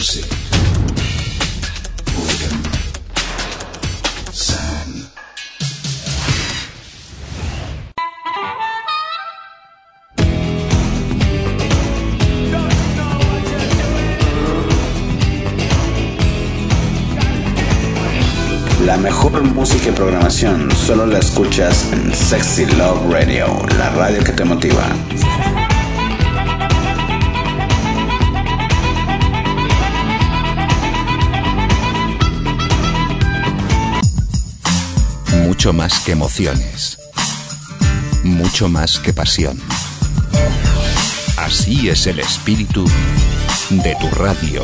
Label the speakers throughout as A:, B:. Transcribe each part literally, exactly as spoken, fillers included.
A: Music. William. Sam.
B: La mejor música y programación solo la escuchas en Sexy Love Radio, la radio que te motiva.
C: Mucho más que emociones, mucho más que pasión. Así es el espíritu de tu radio.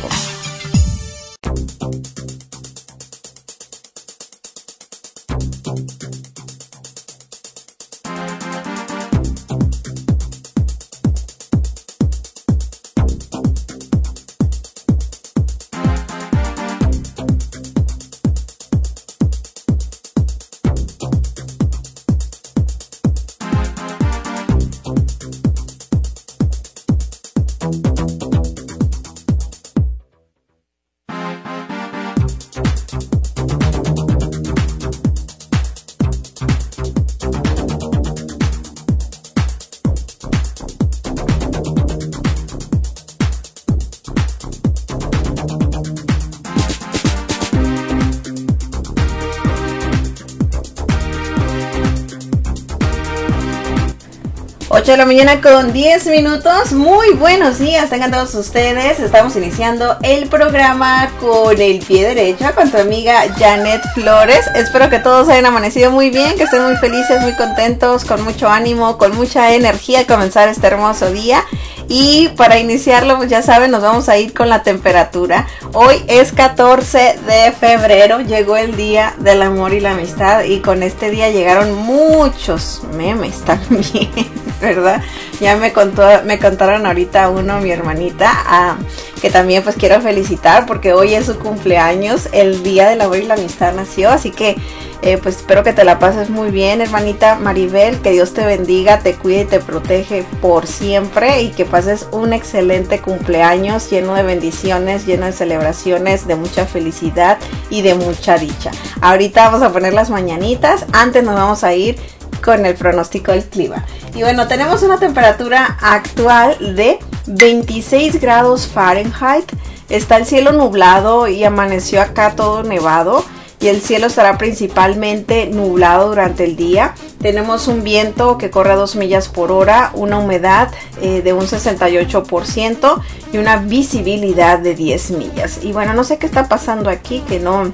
D: ocho de la mañana con diez minutos. Muy buenos días, tengan todos ustedes. Estamos iniciando el programa con el pie derecho con tu amiga Janet Flores. Espero que todos hayan amanecido muy bien, que estén muy felices, muy contentos, con mucho ánimo, con mucha energía al comenzar este hermoso día. Y para iniciarlo, pues ya saben, nos vamos a ir con la temperatura. Hoy es catorce de febrero, llegó el día del amor y la amistad. Y con este día llegaron muchos memes también, ¿verdad? Ya me contó, me contaron ahorita uno, mi hermanita, ah, que también pues quiero felicitar porque hoy es su cumpleaños, el día del amor y la amistad nació, así que eh, pues espero que te la pases muy bien, hermanita Maribel, que Dios te bendiga, te cuide y te protege por siempre y que pases un excelente cumpleaños lleno de bendiciones, lleno de celebraciones, de mucha felicidad y de mucha dicha. Ahorita vamos a poner las mañanitas, antes nos vamos a ir con el pronóstico del clima. Y bueno, tenemos una temperatura actual de veintiséis grados Fahrenheit. Está el cielo nublado y amaneció acá todo nevado. Y el cielo estará principalmente nublado durante el día. Tenemos un viento que corre a dos millas por hora, una humedad eh, de un sesenta y ocho por ciento y una visibilidad de diez millas. Y bueno, no sé qué está pasando aquí, que no,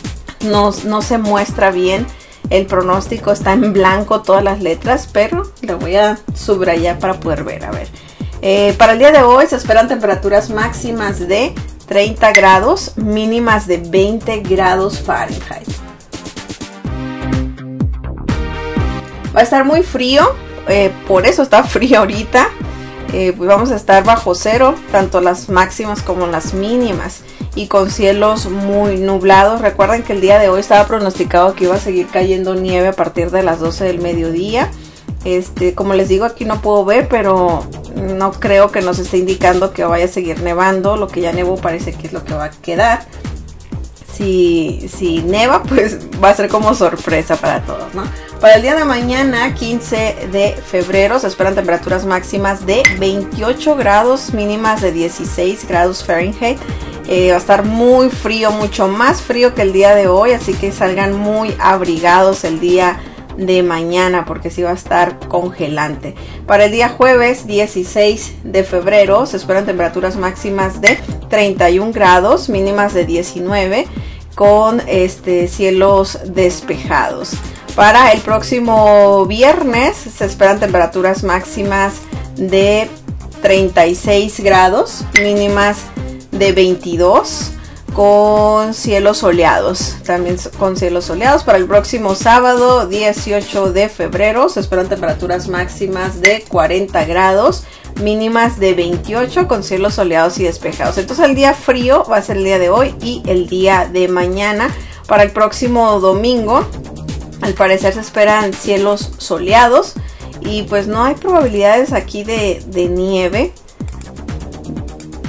D: no, no se muestra bien. El pronóstico está en blanco todas las letras, pero lo voy a subrayar para poder ver. A ver, eh, para el día de hoy se esperan temperaturas máximas de treinta grados, mínimas de veinte grados Fahrenheit. Va a estar muy frío, eh, por eso está frío ahorita. Eh, pues vamos a estar bajo cero, tanto las máximas como las mínimas, y con cielos muy nublados. Recuerden que el día de hoy estaba pronosticado que iba a seguir cayendo nieve a partir de las doce del mediodía. Este, como les digo, aquí no puedo ver, pero no creo que nos esté indicando que vaya a seguir nevando. Lo que ya nevó parece que es lo que va a quedar. Si, si neva, pues va a ser como sorpresa para todos, ¿no? Para el día de mañana, quince de febrero, se esperan temperaturas máximas de veintiocho grados, mínimas de dieciséis grados Fahrenheit. Eh, va a estar muy frío, mucho más frío que el día de hoy, así que salgan muy abrigados el día de mañana porque sí va a estar congelante. Para el día jueves dieciséis de febrero se esperan temperaturas máximas de treinta y un grados, mínimas de diecinueve, con este cielos despejados. Para el próximo viernes se esperan temperaturas máximas de treinta y seis grados, mínimas de veintidós, con cielos soleados, también con cielos soleados. Para el próximo sábado dieciocho de febrero se esperan temperaturas máximas de cuarenta grados, mínimas de veintiocho, con cielos soleados y despejados. Entonces el día frío va a ser el día de hoy y el día de mañana. Para el próximo domingo, al parecer se esperan cielos soleados y pues no hay probabilidades aquí de, de nieve.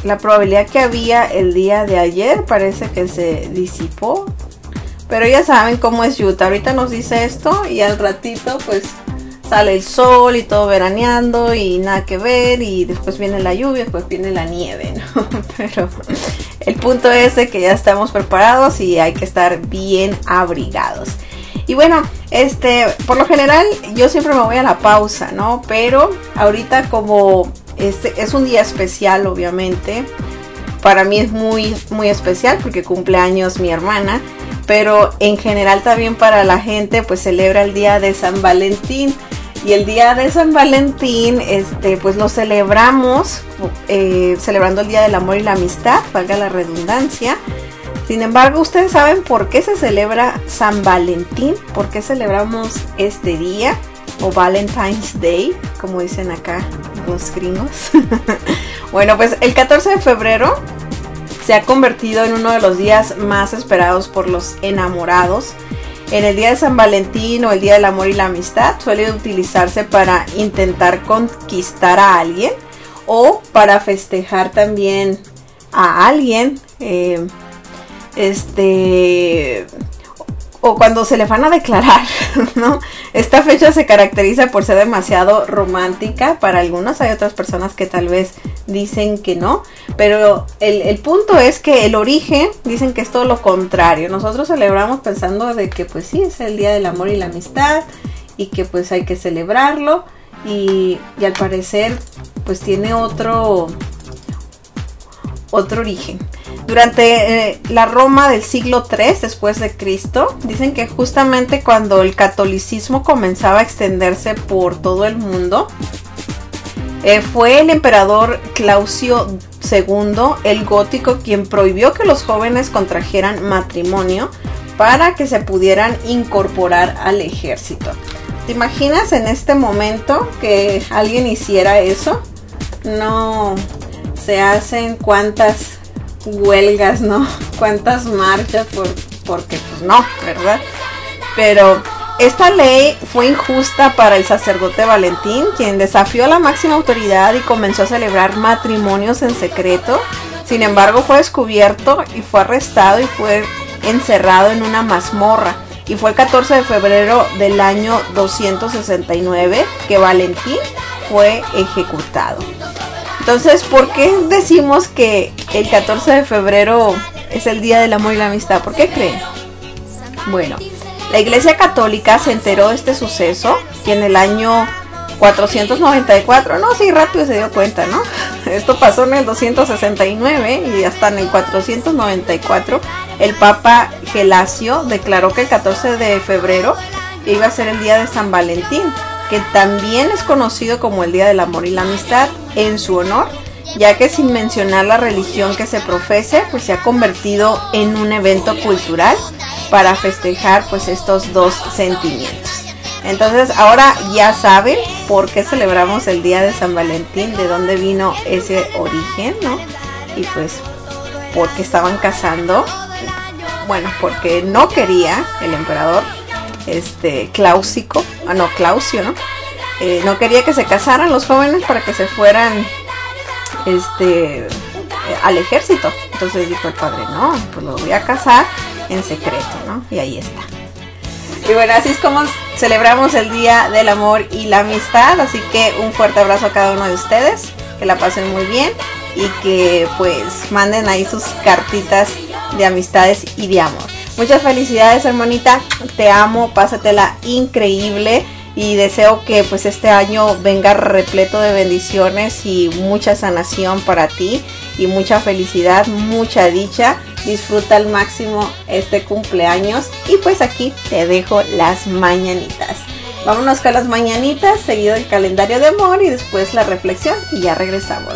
D: la probabilidad que había el día de ayer parece que se disipó. Pero ya saben cómo es Utah. Ahorita nos dice esto y al ratito pues sale el sol y todo veraneando y nada que ver. Y después viene la lluvia, después viene la nieve, ¿no? Pero el punto es de que ya estamos preparados y hay que estar bien abrigados. Y bueno, este, por lo general yo siempre me voy a la pausa, ¿no? Pero ahorita como este es un día especial, obviamente. Para mí es muy, muy especial porque cumple años mi hermana. Pero en general también para la gente pues celebra el día de San Valentín. Y el día de San Valentín este, pues lo celebramos eh, celebrando el día del amor y la amistad, valga la redundancia. Sin embargo, ¿ustedes saben por qué se celebra San Valentín? ¿Por qué celebramos este día? O Valentine's Day, como dicen acá los gringos. Bueno, pues el catorce de febrero se ha convertido en uno de los días más esperados por los enamorados. En el día de San Valentín o el día del amor y la amistad suele utilizarse para intentar conquistar a alguien o para festejar también a alguien. Eh, este... o cuando se le van a declarar, ¿no? Esta fecha se caracteriza por ser demasiado romántica para algunos. Hay otras personas que tal vez dicen que no, pero el, el punto es que el origen dicen que es todo lo contrario. Nosotros celebramos pensando de que pues sí, es el día del amor y la amistad y que pues hay que celebrarlo y, y al parecer pues tiene otro otro origen. Durante eh, la Roma del siglo tres después de Cristo, dicen que justamente cuando el catolicismo comenzaba a extenderse por todo el mundo, eh, fue el emperador Claudio segundo, el gótico, quien prohibió que los jóvenes contrajeran matrimonio para que se pudieran incorporar al ejército. ¿Te imaginas en este momento que alguien hiciera eso? No, se hacen cuántas huelgas, ¿no? Cuántas marchas por, porque pues no, ¿verdad? Pero esta ley fue injusta para el sacerdote Valentín, quien desafió a la máxima autoridad y comenzó a celebrar matrimonios en secreto. Sin embargo, fue descubierto y fue arrestado y fue encerrado en una mazmorra. Y fue el catorce de febrero del año doscientos sesenta y nueve que Valentín fue ejecutado. Entonces, ¿por qué decimos que el catorce de febrero es el día del amor y la amistad? ¿Por qué creen? Bueno, la Iglesia Católica se enteró de este suceso y en el año cuatrocientos noventa y cuatro, no, sí, rápido se dio cuenta, ¿no? Esto pasó en el doscientos sesenta y nueve y hasta en el cuatrocientos noventa y cuatro el Papa Gelasio declaró que el catorce de febrero iba a ser el día de San Valentín, que también es conocido como el Día del Amor y la Amistad en su honor, ya que sin mencionar la religión que se profese, pues se ha convertido en un evento cultural para festejar pues estos dos sentimientos. Entonces ahora ya saben por qué celebramos el Día de San Valentín, de dónde vino ese origen, ¿no? Y pues porque estaban casando, bueno, porque no quería el emperador este Clausico, ah no, Claudio, ¿no? Eh, no quería que se casaran los jóvenes para que se fueran este eh, al ejército. Entonces dijo el padre, no, pues lo voy a casar en secreto, ¿no? Y ahí está. Y bueno, así es como celebramos el Día del Amor y la Amistad. Así que un fuerte abrazo a cada uno de ustedes, que la pasen muy bien y que pues manden ahí sus cartitas de amistades y de amor. Muchas felicidades, hermanita, te amo, pásatela increíble y deseo que pues este año venga repleto de bendiciones y mucha sanación para ti y mucha felicidad, mucha dicha. Disfruta al máximo este cumpleaños y pues aquí te dejo las mañanitas. Vámonos con las mañanitas, seguido el calendario de amor y después la reflexión y ya regresamos.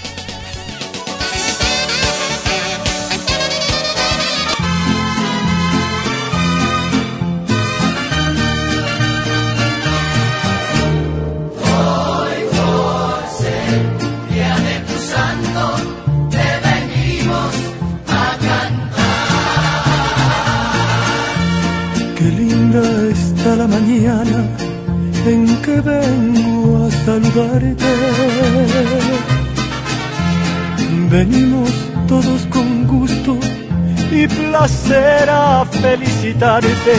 A: La mañana en que vengo a saludarte, venimos todos con gusto y placer a felicitarte.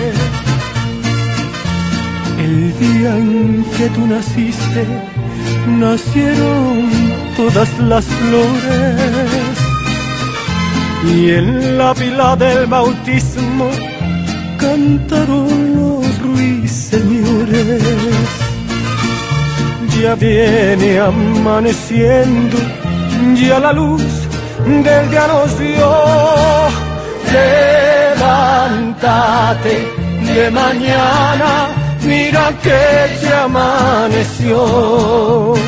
A: El día en que tú naciste, nacieron todas las flores, y en la pila del bautismo cantaron los ruiseñores. Ya viene amaneciendo, ya la luz del día nos dio. Levántate de mañana, mira que ya amaneció.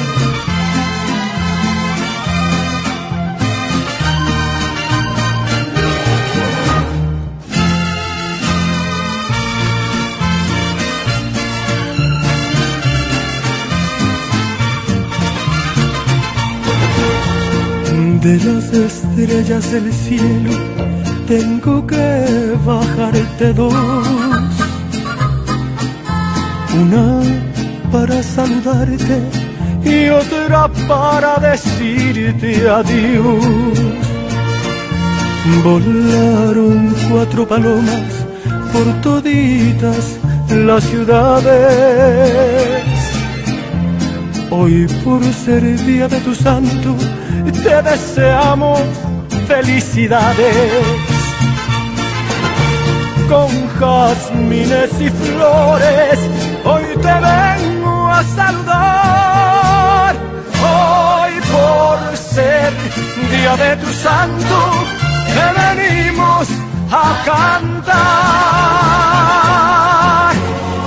A: De las estrellas del cielo tengo que bajarte dos, una para saludarte y otra para decirte adiós. Volaron cuatro palomas por toditas las ciudades. Hoy, por ser día de tu santo, te deseamos felicidades. Con jazmines y flores hoy te vengo a saludar. Hoy, por ser día de tu santo, te venimos a cantar.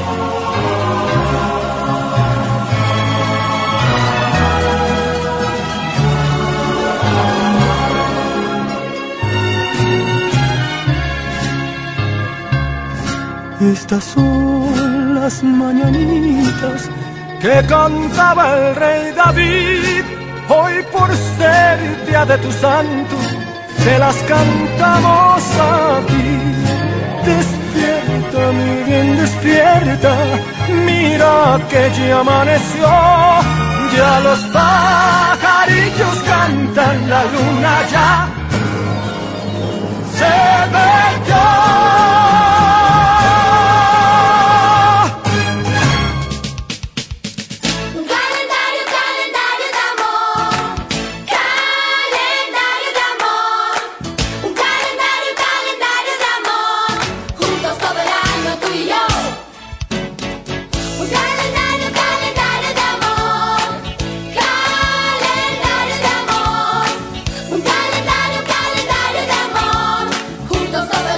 A: Estas son las mañanitas que cantaba el rey David. Hoy, por ser día de tu santo, te las cantamos a ti. Despierta, mi bien, despierta, mira que ya amaneció. Ya los pajarillos cantan, la luna ya se metió.
E: Juntos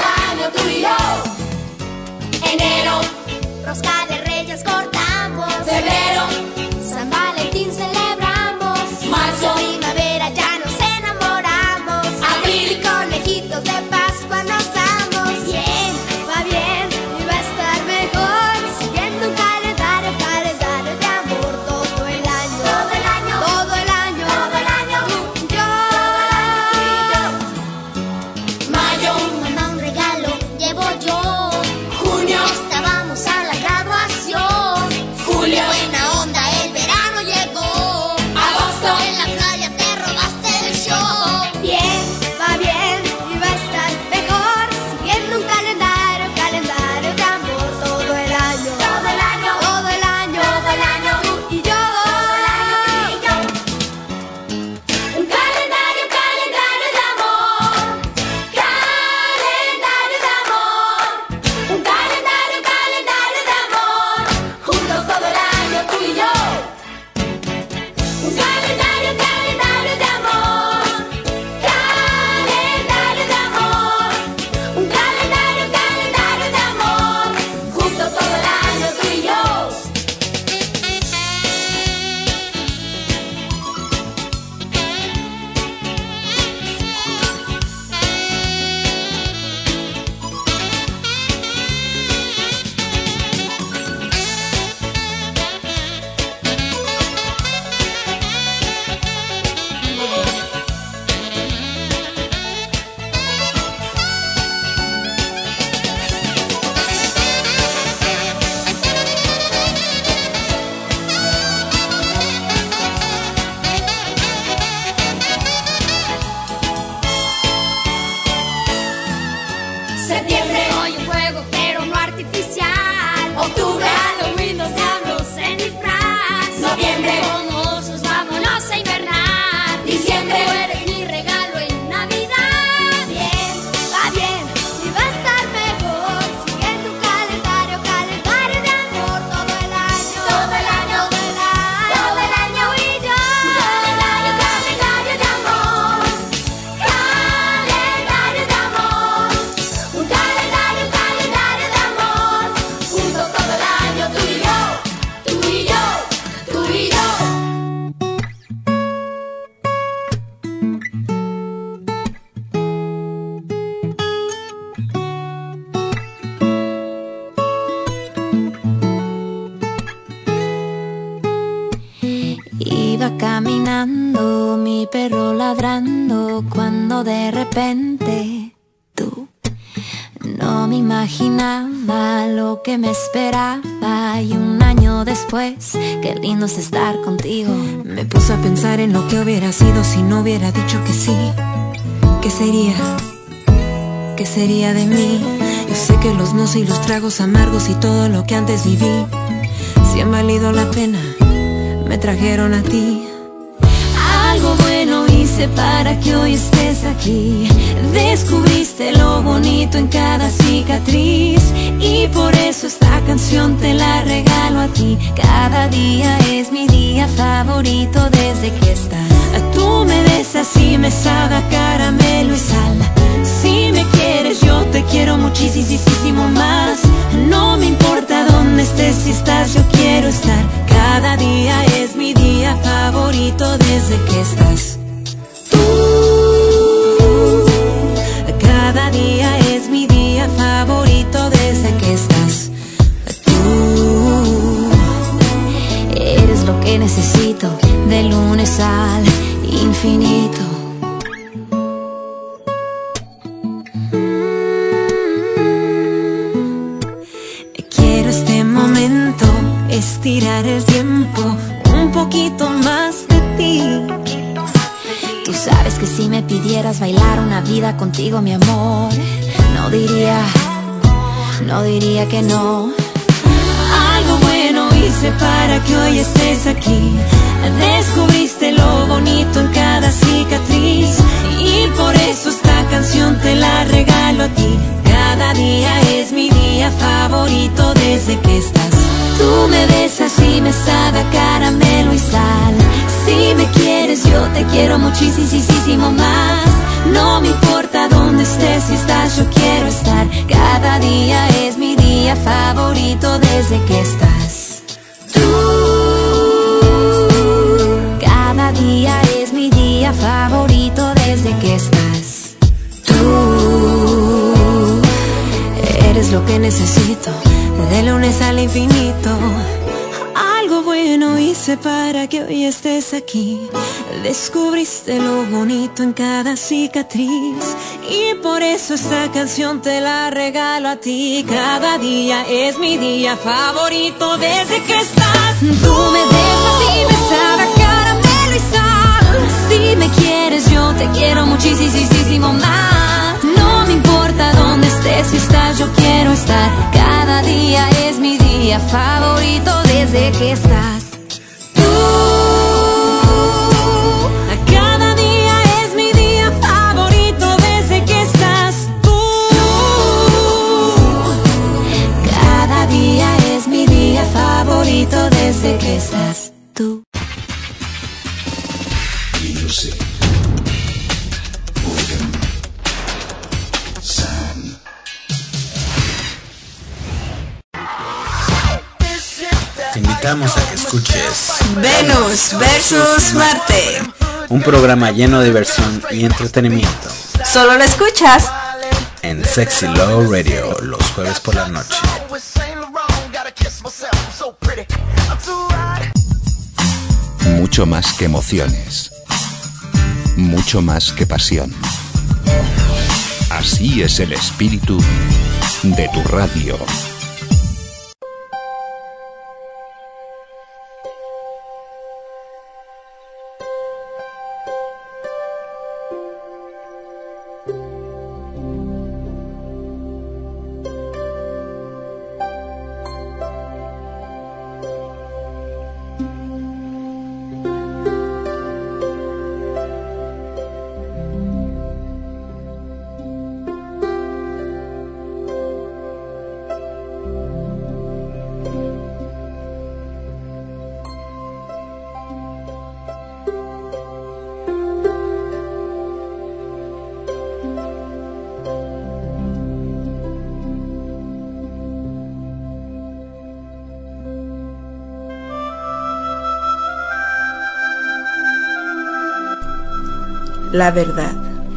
E: Iba caminando, mi perro ladrando, cuando de repente tú no me imaginaba lo que me esperaba. Y un año después, qué lindo es estar contigo.
F: Me puse a pensar en lo que hubiera sido si no hubiera dicho que sí. ¿Qué sería? ¿Qué sería de mí? Yo sé que los nos y los tragos amargos y todo lo que antes viví, si han valido la pena, me trajeron a ti.
E: Algo bueno hice para que hoy estés aquí. Descubriste lo bonito en cada cicatriz, y por eso esta canción te la regalo a ti. Cada día es mi día favorito desde que estás. Tú me besas y me sabe a caramelo y sal. Si me quieres yo te quiero muchísimo más. No me importa dónde estés, si estás yo quiero estar. Cada día es mi día favorito desde que estás tú. Cada día es mi día favorito desde que estás tú. Eres lo que necesito de lunes al infinito.
F: Quiero este momento, estirar el tiempo, un poquito más de ti.
E: Tú sabes que si me pidieras bailar una vida contigo, mi amor, no diría, no diría que no.
F: Algo bueno hice para que hoy estés aquí. Descubriste lo bonito en cada cicatriz, y por eso esta canción te la regalo a ti. Cada día es mi día favorito desde que estás. Tú me besas y me sabe a caramelo y sal. Si me quieres yo te quiero muchísimo más. No me importa dónde estés, si estás yo quiero estar. Cada día es mi día favorito desde que estás tú. Cada día es mi día favorito desde que estás tú. Eres lo que necesito de lunes al infinito. Algo bueno hice para que hoy estés aquí. Descubriste lo bonito en cada cicatriz, y por eso esta canción te la regalo a ti. Cada día es mi día favorito desde que estás. Tú me besas y me sabe a caramelo y sal. Si me quieres yo te quiero muchísimo más. No me importa dónde estés, si estás yo quiero estar. Cada día es mi día favorito desde que estás tú. Cada día es mi día favorito desde que estás tú. Cada día es mi día favorito desde que estás tú.
B: Music. William. Sam. Te invitamos a que escuches
G: Venus versus Marte.
B: un programa lleno de diversión y entretenimiento
G: Solo lo escuchas
B: en Sexy Love Radio los jueves por la noche.
C: Mucho más que emociones. Mucho más que pasión. Así es el espíritu de tu radio.
H: La verdad.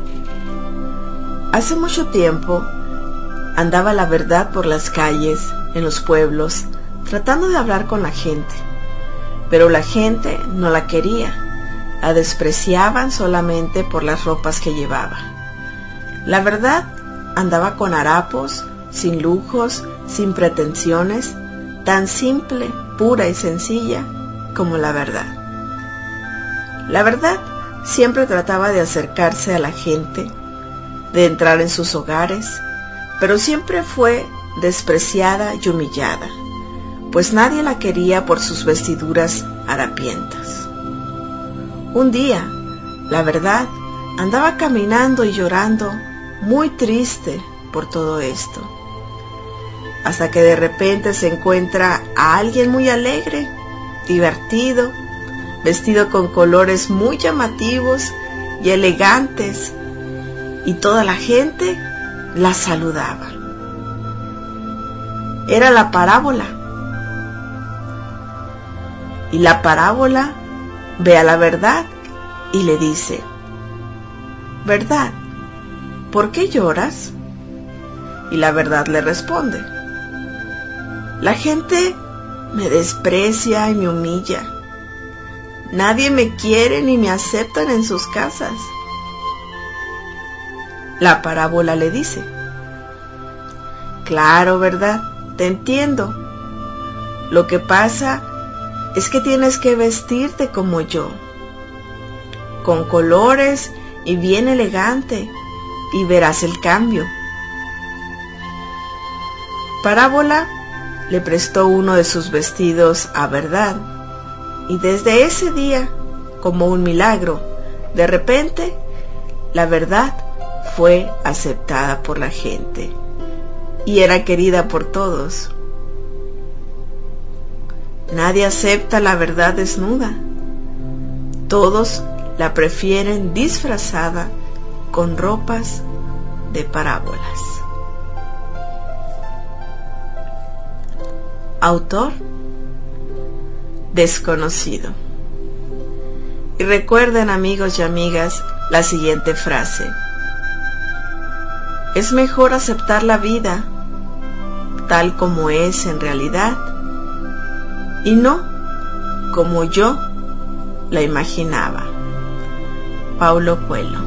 H: Hace mucho tiempo andaba la verdad por las calles, en los pueblos, tratando de hablar con la gente. Pero la gente no la quería. La despreciaban solamente por las ropas que llevaba. La verdad andaba con harapos, sin lujos, sin pretensiones, tan simple, pura y sencilla como la verdad. La verdad siempre trataba de acercarse a la gente, de entrar en sus hogares, pero siempre fue despreciada y humillada, pues nadie la quería por sus vestiduras harapientas. Un día, la verdad andaba caminando y llorando, muy triste por todo esto, hasta que de repente se encuentra a alguien muy alegre, divertido, vestido con colores muy llamativos y elegantes, y toda la gente la saludaba. Era la parábola. Y la parábola ve a la verdad y le dice: «Verdad, ¿por qué lloras?». Y la verdad le responde: «La gente me desprecia y me humilla. Nadie me quiere ni me aceptan en sus casas». La parábola le dice: «Claro, verdad, te entiendo. Lo que pasa es que tienes que vestirte como yo, con colores y bien elegante, y verás el cambio». Parábola le prestó uno de sus vestidos a verdad, y desde ese día, como un milagro, de repente, la verdad fue aceptada por la gente y era querida por todos. Nadie acepta la verdad desnuda. Todos la prefieren disfrazada con ropas de parábolas. Autor desconocido. Y recuerden, amigos y amigas, la siguiente frase: es mejor aceptar la vida tal como es en realidad y no como yo la imaginaba. Paulo Coelho.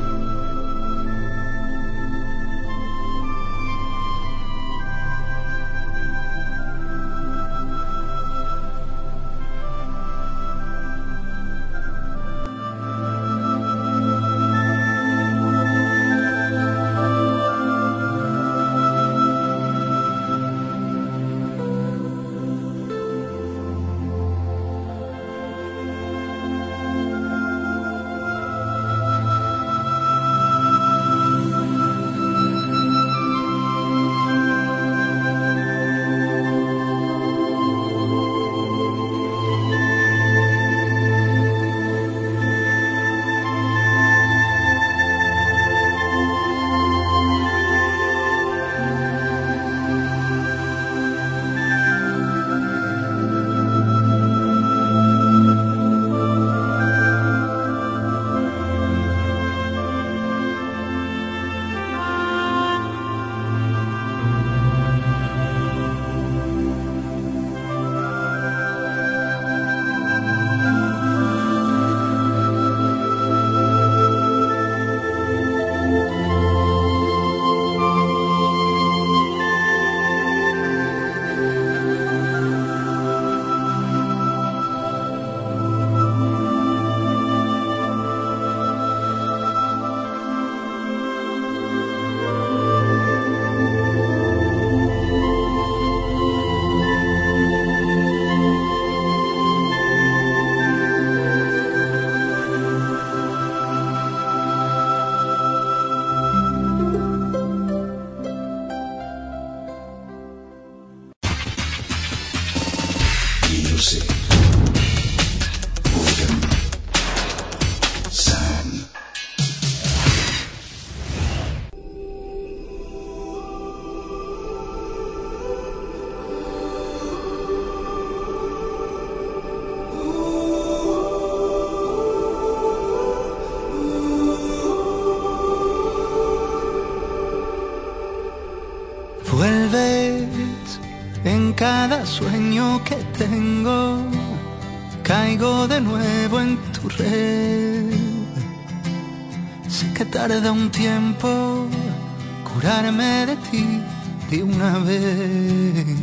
I: cada sueño que tengo, caigo de nuevo en tu red. Sé que tarda un tiempo curarme de ti de una vez.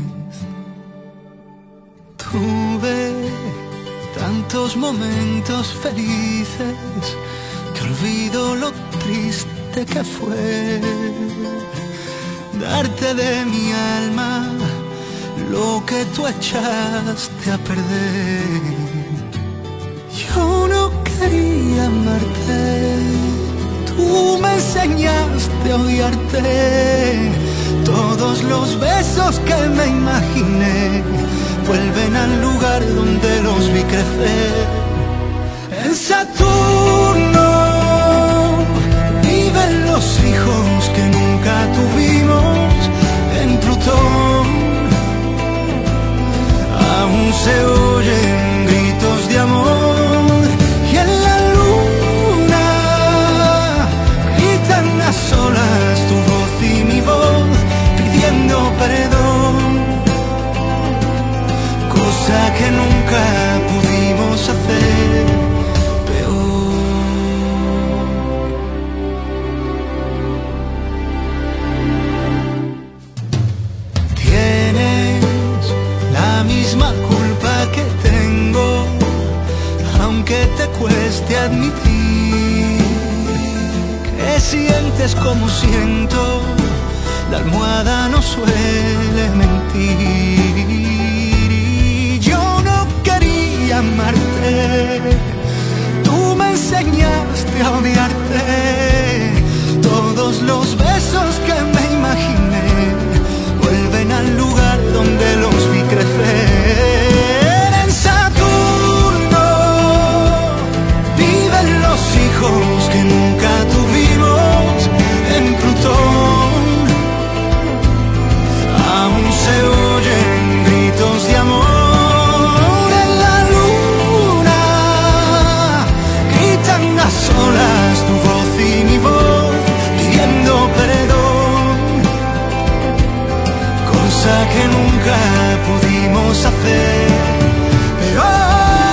I: Tuve tantos momentos felices que olvido lo triste que fue darte de mi alma lo que tú echaste a perder. Yo no quería amarte, tú me enseñaste a odiarte. Todos los besos que me imaginé vuelven al lugar donde los vi crecer. En Saturno viven los hijos que nunca tuvimos. En Plutón aún se oyen gritos de amor. Y en la luna gritan a solas tu voz y mi voz pidiendo perdón, cosa que nunca pudimos hacer peor. Tienes la misma culpa que tengo, aunque te cueste admitir que sientes como siento. La almohada no suele mentir. Y yo no quería amarte, tú me enseñaste a odiarte. Todos los besos que me imaginé vuelven al lugar donde los vi crecer. En Saturno viven los hijos que nunca tuvimos. En Plutón aún se oyen gritos de amor. En la luna gritan a solas tu voz y mi voz pidiendo perdón, cosa que nunca pudimos hacer. Pero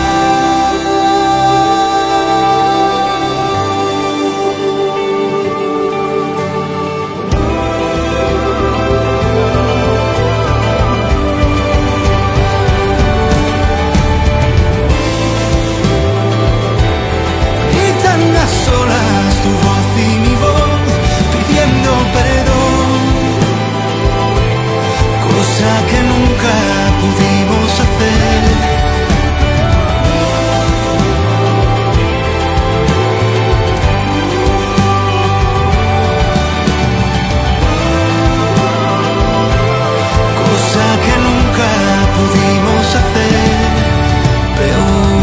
I: solas tu voz y mi voz pidiendo perdón, cosa que nunca pudimos hacer. Cosa que nunca pudimos hacer peor.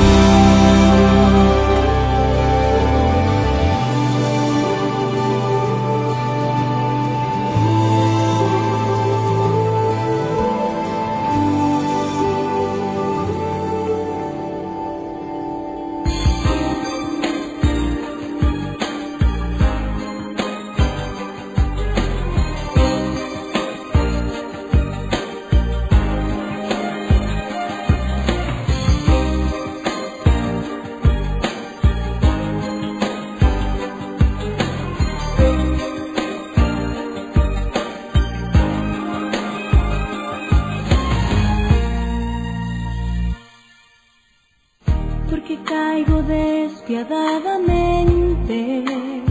E: Porque caigo despiadadamente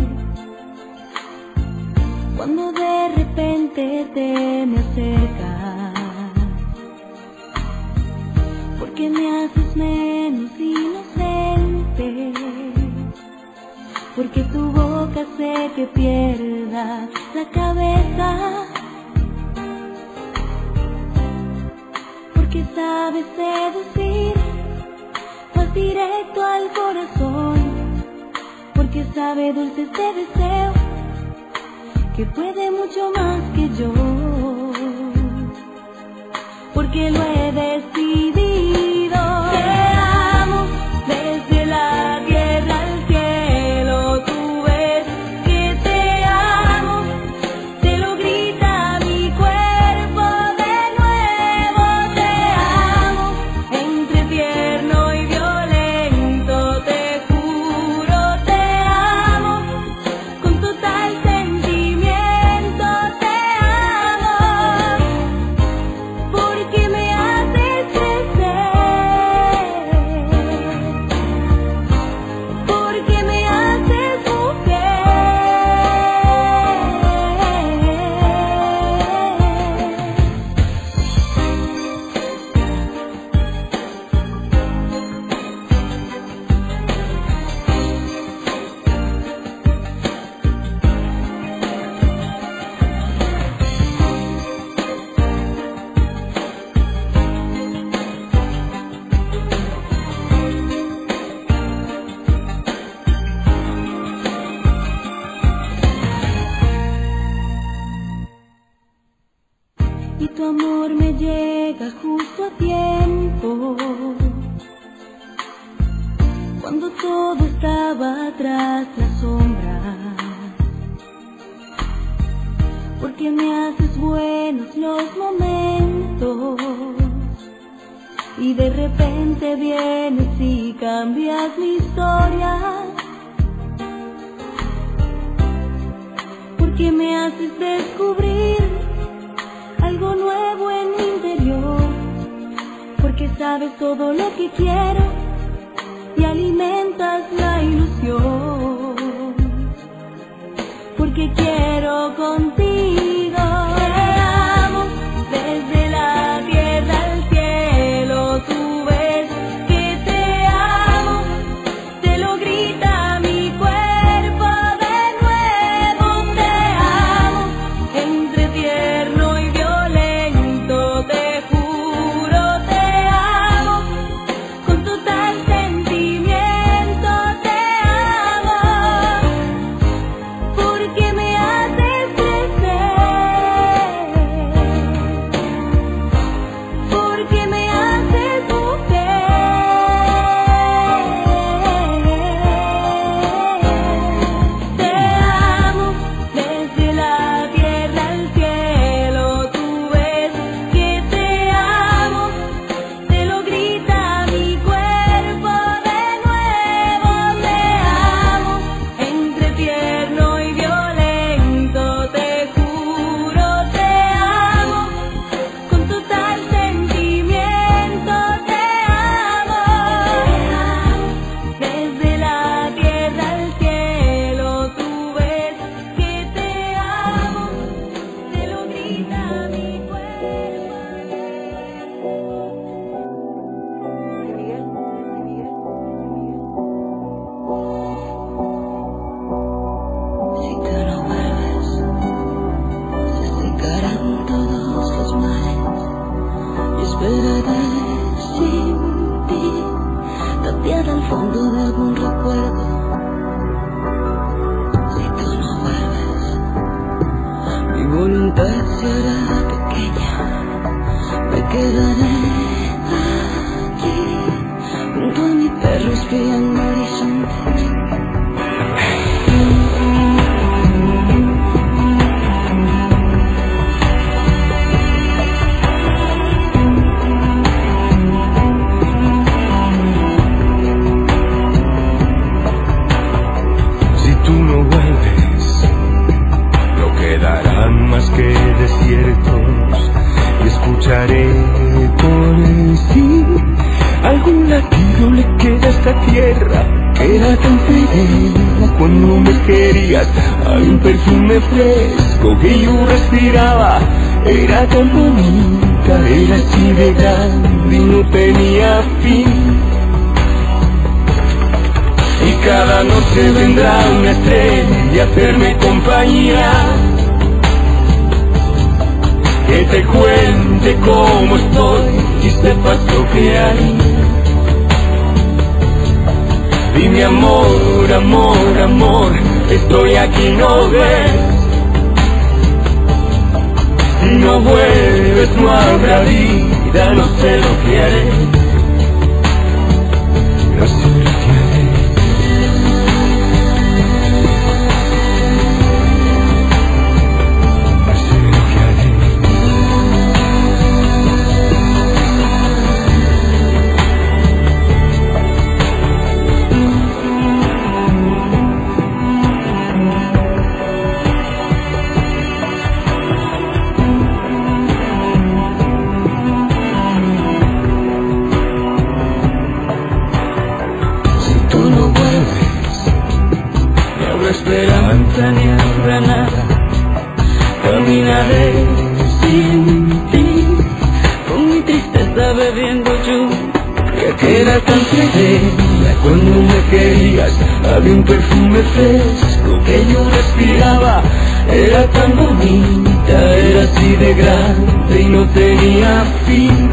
E: cuando de repente te me acercas, porque me haces menos inocente, porque tu boca hace que pierda la cabeza, porque sabes seducir más directo al corazón, porque sabe dulce este deseo que puede mucho más que yo, porque lo he decidido. Te amo desde la tierra al cielo, tú ves que te amo, te lo grita mi cuerpo de nuevo. llega justo a tiempo, cuando todo estaba tras la sombra, porque me haces buenos los momentos y de repente vienes y cambias mi historia, porque me haces descubrir algo nuevo en mi interior, porque sabes todo lo que quiero y alimentas la ilusión, porque quiero contigo. Te amo desde la tierra al cielo, tú ves que te amo, te lo grita mi cuerpo de nuevo. Te amo entre tierno y violento, te juro te amo con total sentimiento. Te amo porque me haces crecer, porque me haces mujer. Te amo desde la tierra al cielo, tú ves que te amo, te lo grita mi cuerpo de nuevo. Te amo entre tierno y violento, te juro te amo con total sentimiento. Te amo desde la tierra al cielo, tú ves que te amo, te lo grita mi cuerpo. Si tú no vuelves, se secarán todos los mares. Y esperaré sin ti, tapiada al fondo de algún recuerdo. Si tú no vuelves, mi voluntad se hará pequeña. Me quedaré aquí, junto a mi perro espiando horizontes.
I: Si tú no vuelves, no quedarán más que desiertos y escucharé por ti algún latido le queda a esta tierra que era tan feliz cuando me querías. Hay un perfume fresco que yo respiraba, era tan bonita, era así de grande y no tenía fin. Y cada noche vendrá una estrella a hacerme compañía, que te cuente cómo estoy y sepas lo que hay. Dime amor, amor, amor, estoy aquí, no ves. Si no vuelves no habrá vida, no sé lo que haré, no sé lo que haré. Esperanza ni habrá nada, caminaré sin ti, con mi tristeza bebiendo lluvia que era tan fría cuando me querías. Había un perfume fresco que yo respiraba, era tan bonita, era así de grande y no tenía fin.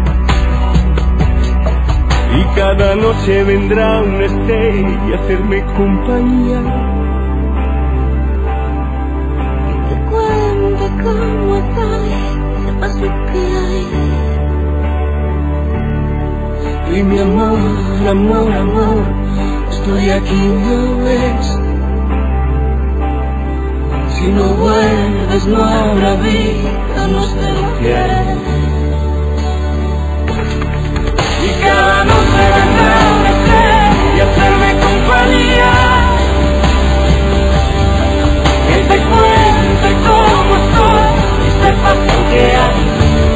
I: Y cada noche vendrá una estrella a hacerme compañía,
E: Cómo estoy, sepas lo que hay.
I: amor, amor, estoy aquí, ¿no ves? Si no vuelves no habrá vida, no sé lo que haré. Y cada noche vendrá un estrella y hacerme compañía, que te cuente cómo estoy y sepas lo que hay.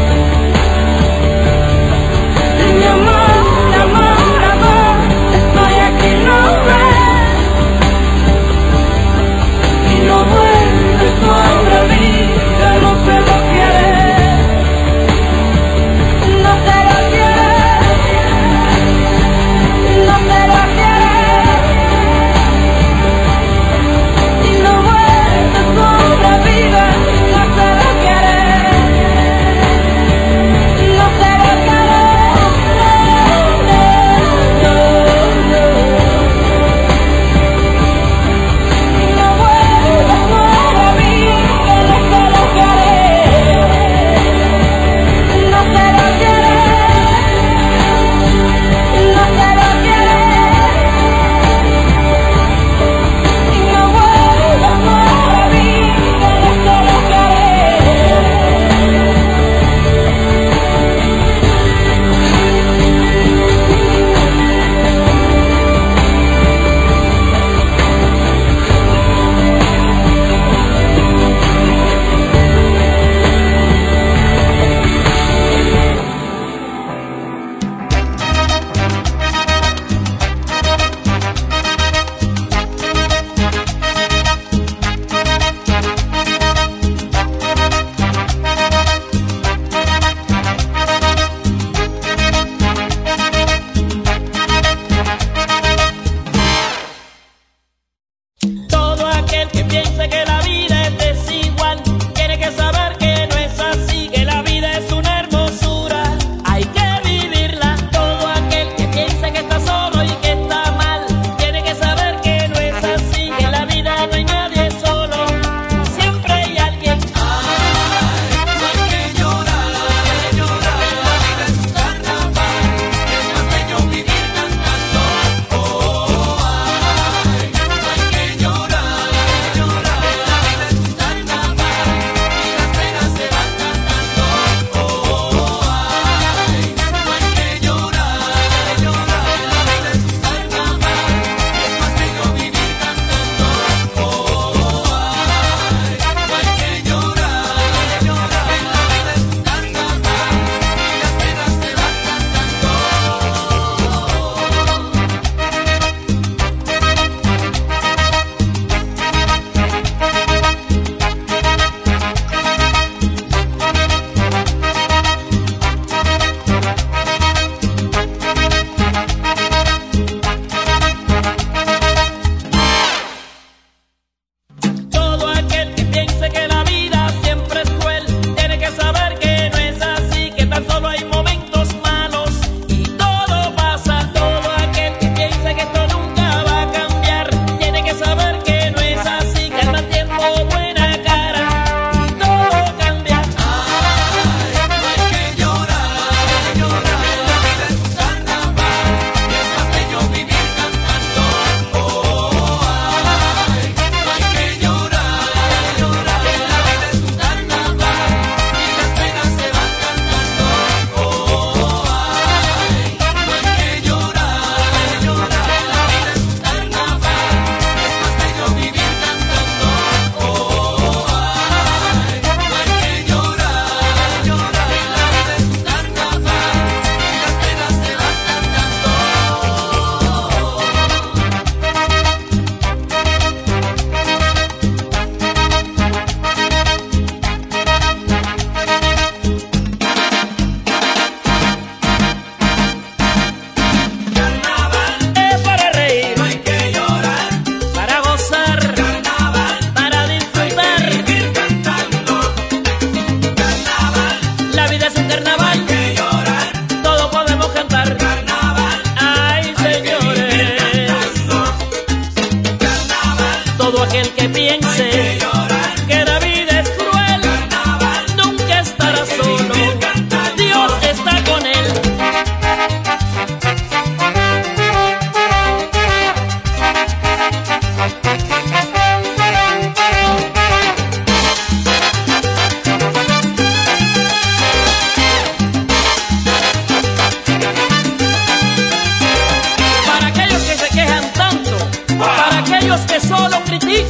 I: Y mi amor, amor, amor, estoy aquí, ¿no ves? Y no vuelves, no habrá vida, no sé lo que haré. No sé lo que haré, no sé lo que haré. Y no vuelves, no habrá vida, no sé lo que haré. No sé lo que haré.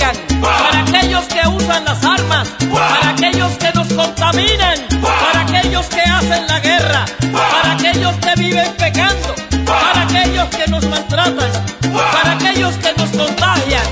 J: golpean, para aquellos que usan las armas, para aquellos que nos contaminan, para aquellos que hacen la guerra, para aquellos que viven pecando, para aquellos que nos maltratan, para aquellos que nos contagian.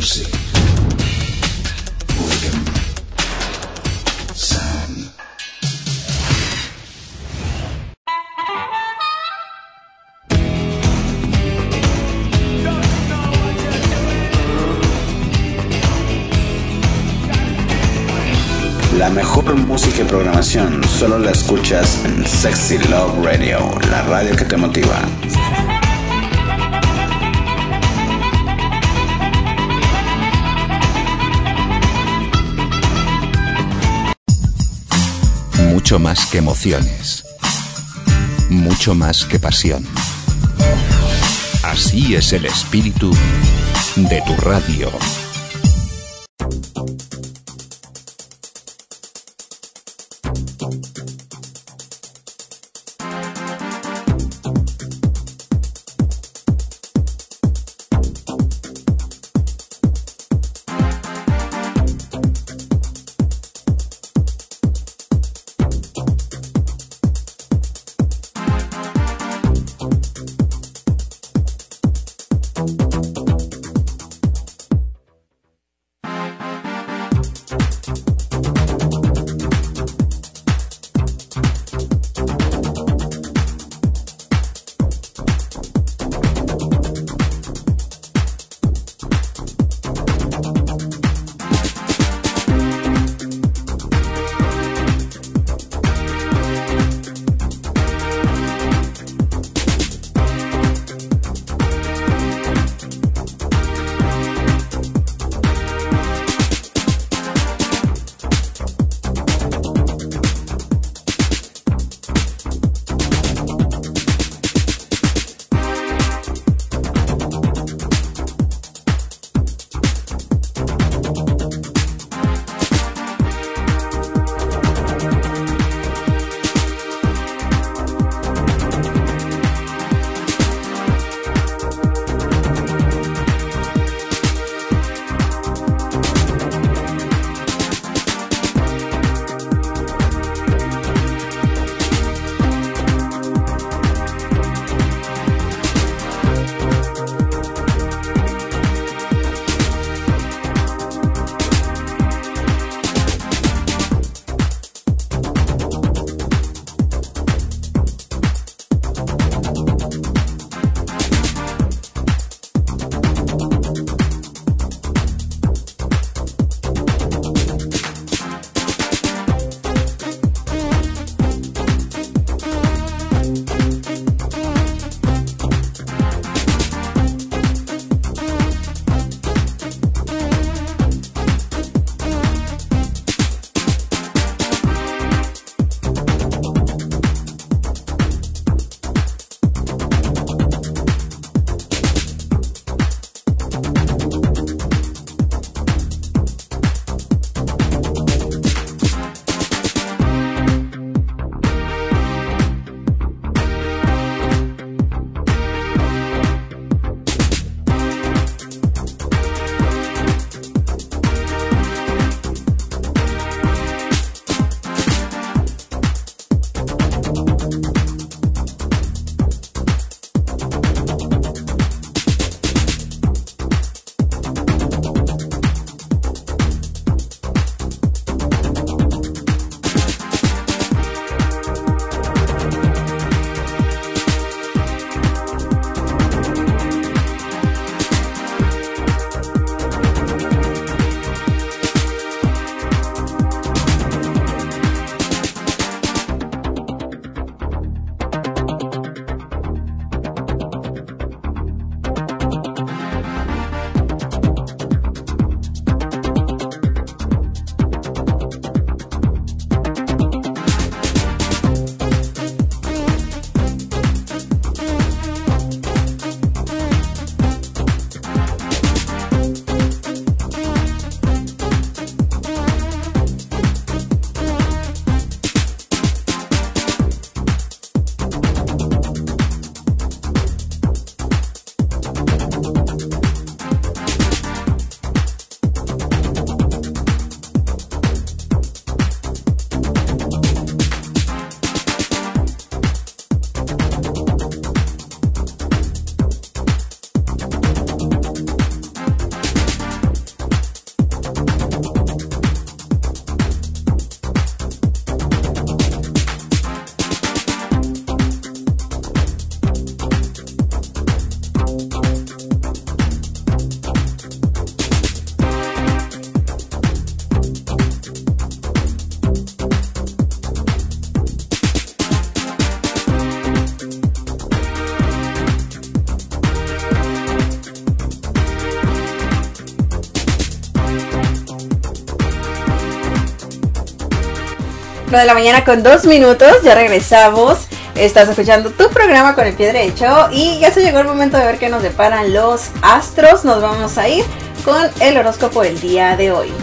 C: Music. Rhythm. Sound.
B: La mejor música y programación solo la escuchas en Sexy Love Radio, la radio que te motiva.
C: Mucho más que emociones. Mucho más que pasión. Así es el espíritu de tu radio.
D: nueve de la mañana con dos minutos, ya regresamos. Estás escuchando tu programa con el pie derecho y ya se llegó el momento de ver qué nos deparan los astros. Nos vamos a ir con el horóscopo del día de hoy.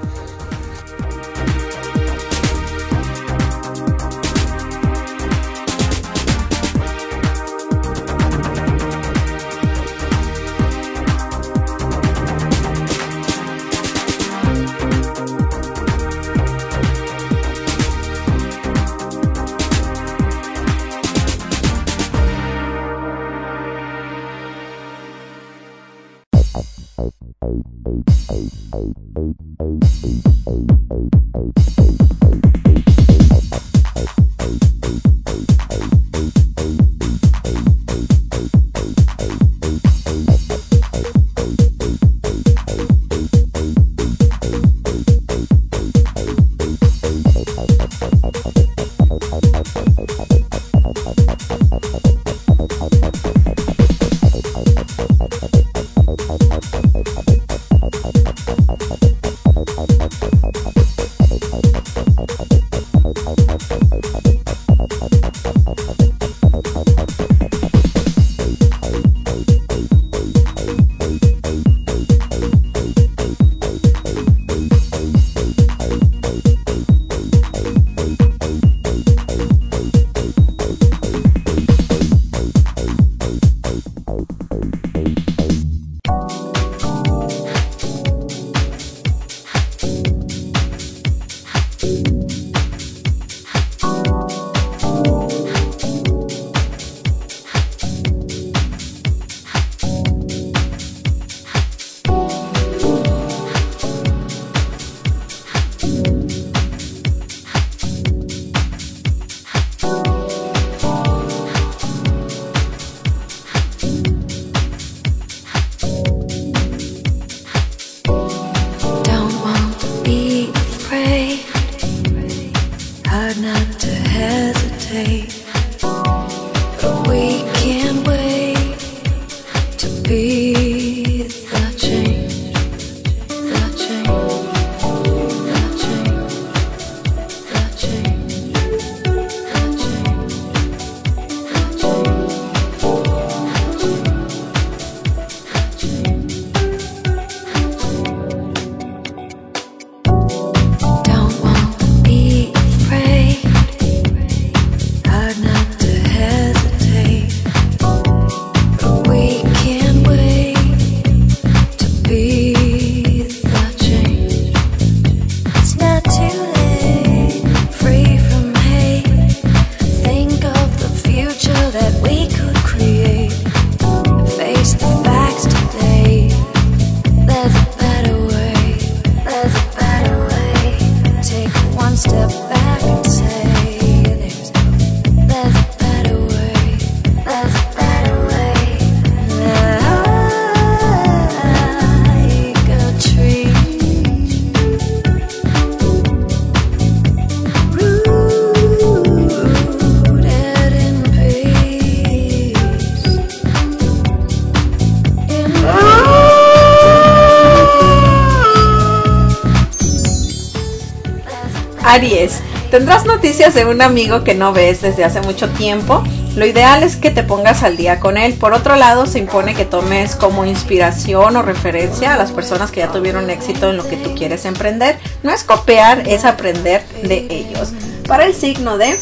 D: Aries, tendrás noticias de un amigo que no ves desde hace mucho tiempo. Lo ideal es que te pongas al día con él. Por otro lado, se impone que tomes como inspiración o referencia a las personas que ya tuvieron éxito en lo que tú quieres emprender. No es copiar, es aprender de ellos. Para el signo de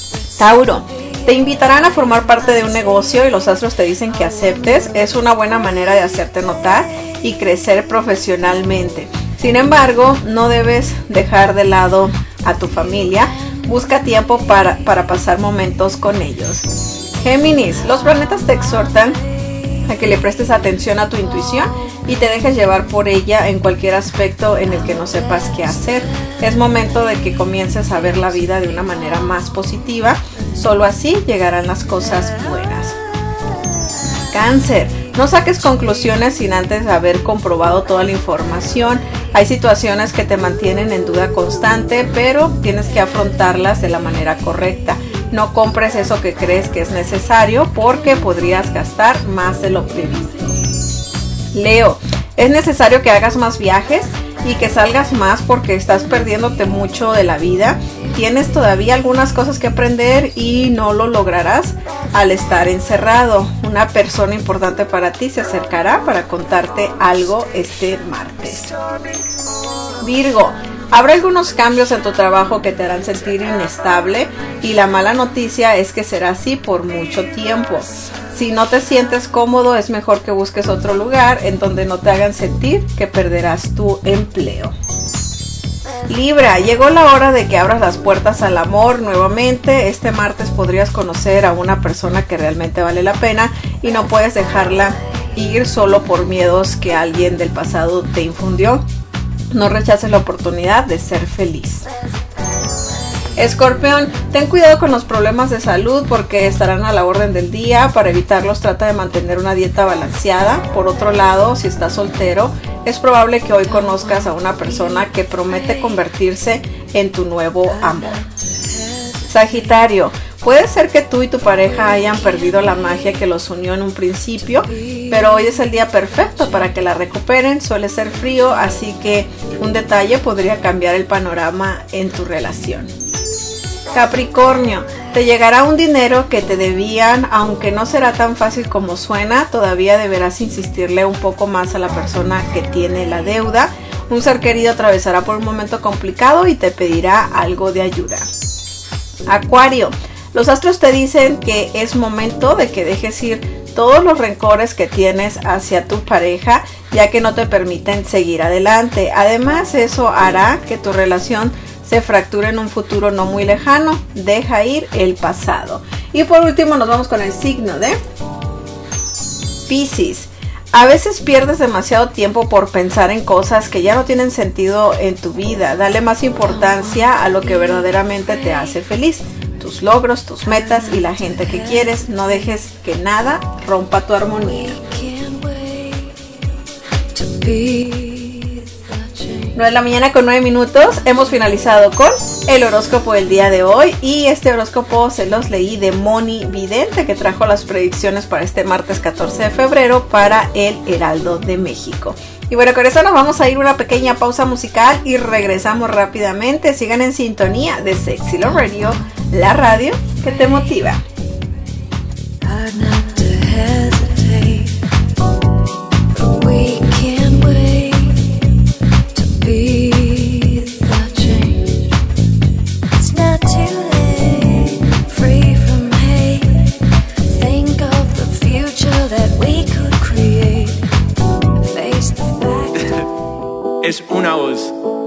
D: Tauro, te invitarán a formar parte de un negocio y los astros te dicen que aceptes. Es una buena manera de hacerte notar y crecer profesionalmente. Sin embargo, no debes dejar de lado a tu familia. Busca tiempo para, para pasar momentos con ellos. Géminis, los planetas te exhortan a que le prestes atención a tu intuición y te dejes llevar por ella en cualquier aspecto en el que no sepas qué hacer. Es momento de que comiences a ver la vida de una manera más positiva. Solo así llegarán las cosas buenas. Cáncer, no saques conclusiones sin antes haber comprobado toda la información. Hay situaciones que te mantienen en duda constante, pero tienes que afrontarlas de la manera correcta. No compres eso que crees que es necesario porque podrías gastar más de lo previsto. Leo, es necesario que hagas más viajes y que salgas más porque estás perdiéndote mucho de la vida tienes todavía algunas cosas que aprender y no lo lograrás al estar encerrado. Una persona importante para ti se acercará para contarte algo este martes. Virgo, habrá algunos cambios en tu trabajo que te harán sentir inestable y la mala noticia es que será así por mucho tiempo. Si no te sientes cómodo, es mejor que busques otro lugar en donde no te hagan sentir que perderás tu empleo. Libra, llegó la hora de que abras las puertas al amor nuevamente. Este martes podrías conocer a una persona que realmente vale la pena y no puedes dejarla ir solo por miedos que alguien del pasado te infundió. No rechaces la oportunidad de ser feliz. Escorpión, ten cuidado con los problemas de salud porque estarán a la orden del día. Para evitarlos, trata de mantener una dieta balanceada. Por otro lado, si estás soltero, es probable que hoy conozcas a una persona que promete convertirse en tu nuevo amor. Sagitario, puede ser que tú y tu pareja hayan perdido la magia que los unió en un principio, pero hoy es el día perfecto para que la recuperen. Suele ser frío, así que un detalle podría cambiar el panorama en tu relación. Capricornio, te llegará un dinero que te debían, aunque no será tan fácil como suena. Todavía deberás insistirle un poco más a la persona que tiene la deuda. Un ser querido atravesará por un momento complicado y te pedirá algo de ayuda. Acuario, los astros te dicen que es momento de que dejes ir todos los rencores que tienes hacia tu pareja, ya que no te permiten seguir adelante. Además, eso hará que tu relación se fractura en un futuro no muy lejano. Deja ir el pasado. Y por último nos vamos con el signo de Piscis. A veces pierdes demasiado tiempo por pensar en cosas que ya no tienen sentido en tu vida. Dale más importancia a lo que verdaderamente te hace feliz. Tus logros, tus metas y la gente que quieres. No dejes que nada rompa tu armonía. nueve de la mañana con nueve minutos. Hemos finalizado con el horóscopo del día de hoy. Y este horóscopo se los leí de Moni Vidente, que trajo las predicciones para este martes catorce de febrero para el Heraldo de México. Y bueno, con eso nos vamos a ir a una pequeña pausa musical y regresamos rápidamente. Sigan en sintonía de Sexy Love Radio, la radio que te motiva.
K: Es una voz.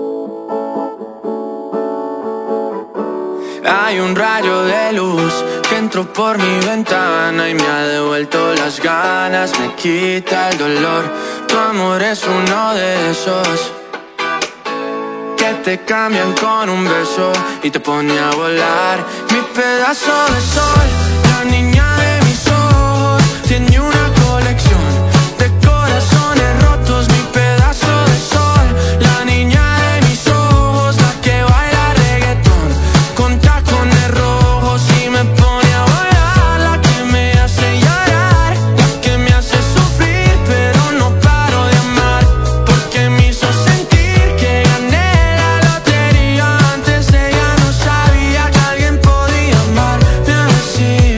K: Hay un rayo de luz que entró por mi ventana y me ha devuelto las ganas, me quita el dolor. Tu amor es uno de esos que te cambian con un beso y te pone a volar. Mi pedazo de sol, la niña de mis ojos, tiene una colección de corazones rotos. Mi pedazo de sol, la niña de mis ojos, la que baila reggaetón con tacones rojos y me pone a volar. La que me hace llorar, la que me hace sufrir, pero no paro de amar, porque me hizo sentir que gané la lotería. Antes ella no sabía que alguien podía amarme así.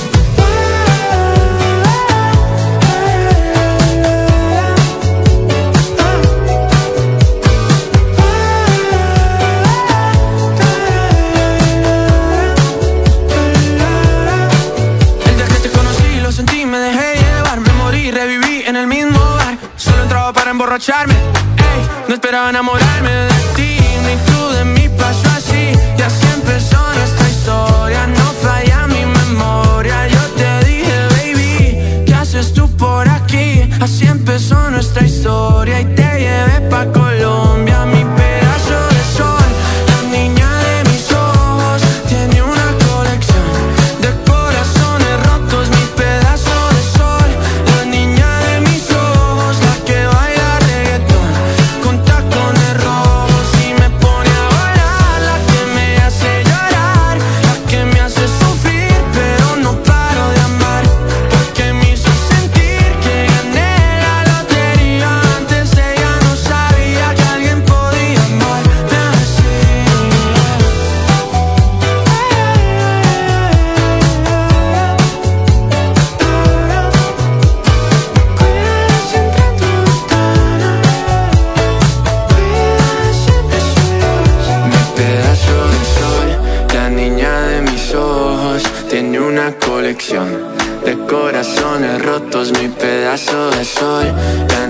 K: El día que te conocí lo sentí, me dejé llevar, me morí, reviví en el mismo bar. Solo entraba para emborracharme, ey, no esperaba enamorarme de ti, ni tú de mí. Pasó así y así empezó nuestra historia. No falla mi memoria. Yo te dije, baby, ¿qué haces tú por aquí? Así empezó nuestra historia y te llevé pa' Colombia. Mi pedazo de sol, la niña de mis ojos, tiene una colección de corazones rotos. Mi pedazo de sol, la niña de mis ojos, la que baila reggaetón con tacones rojos y me pone a volar. La que me hace llorar, la que me hace sufrir, pero no paro de amar, porque me hizo sentir que gané la lotería. Antes ella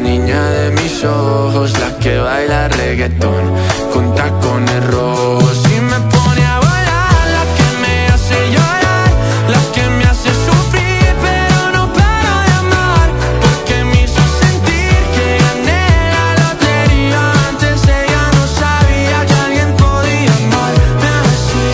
K: niña de mis ojos, la que baila reggaetón con tacones rojos y me pone a bailar, la que me hace llorar, la que me hace sufrir, pero no paro de amar, porque me hizo sentir que gané la lotería. Antes ella no sabía que alguien podía amarme así.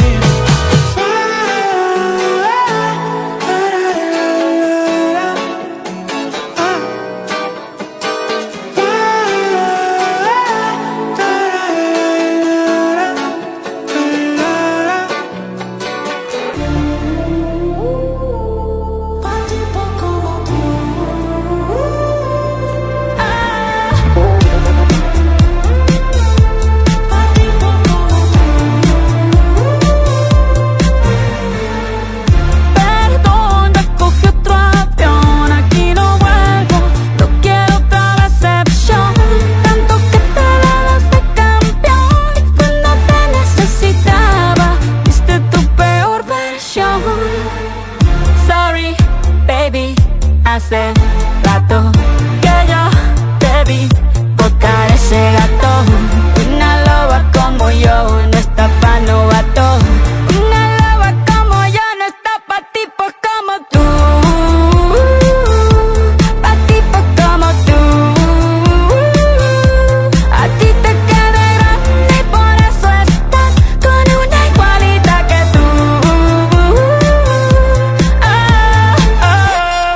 F: Perdón, ya cogí otro avión, aquí no vuelvo, no quiero otra decepción. Tanto que te dabas de campeón y cuando te necesitaba, viste tu peor versión. Sorry, baby, hace rato que yo te vi botar ese gato. Una loba como yo no está pa' novato. Una loba como yo no está pa' tipos como tú, pa' tipos como tú. A ti te queda grande y por eso estás con una igualita que tú. Ah, ah.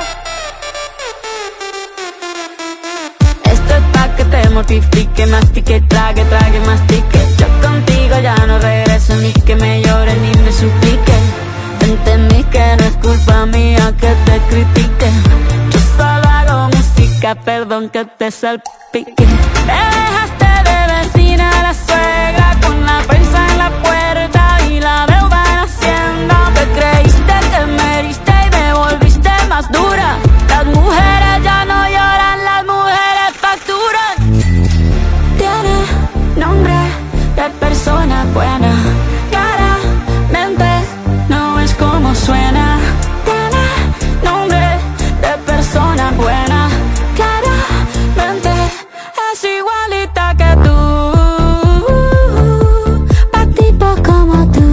F: Esto es pa' que te mortifique, mastique, trague, trague, mastique. Yo contigo ya no regreso, ni que me llores ni me suplique. Entendí que no es culpa mía que te critique. Yo solo hago música, perdón que te salpique. Me dejaste de vecina a la suegra con la prensa en la puerta y la deuda en Hacienda. Te creíste que me heriste y me volviste más dura. Las mujeres ya no lloran, las mujeres facturan. Tiene nombre de persona buena, claramente no es como suena. Tiene nombre de persona buena, claramente es igualita que tú, pa' tipo como tú.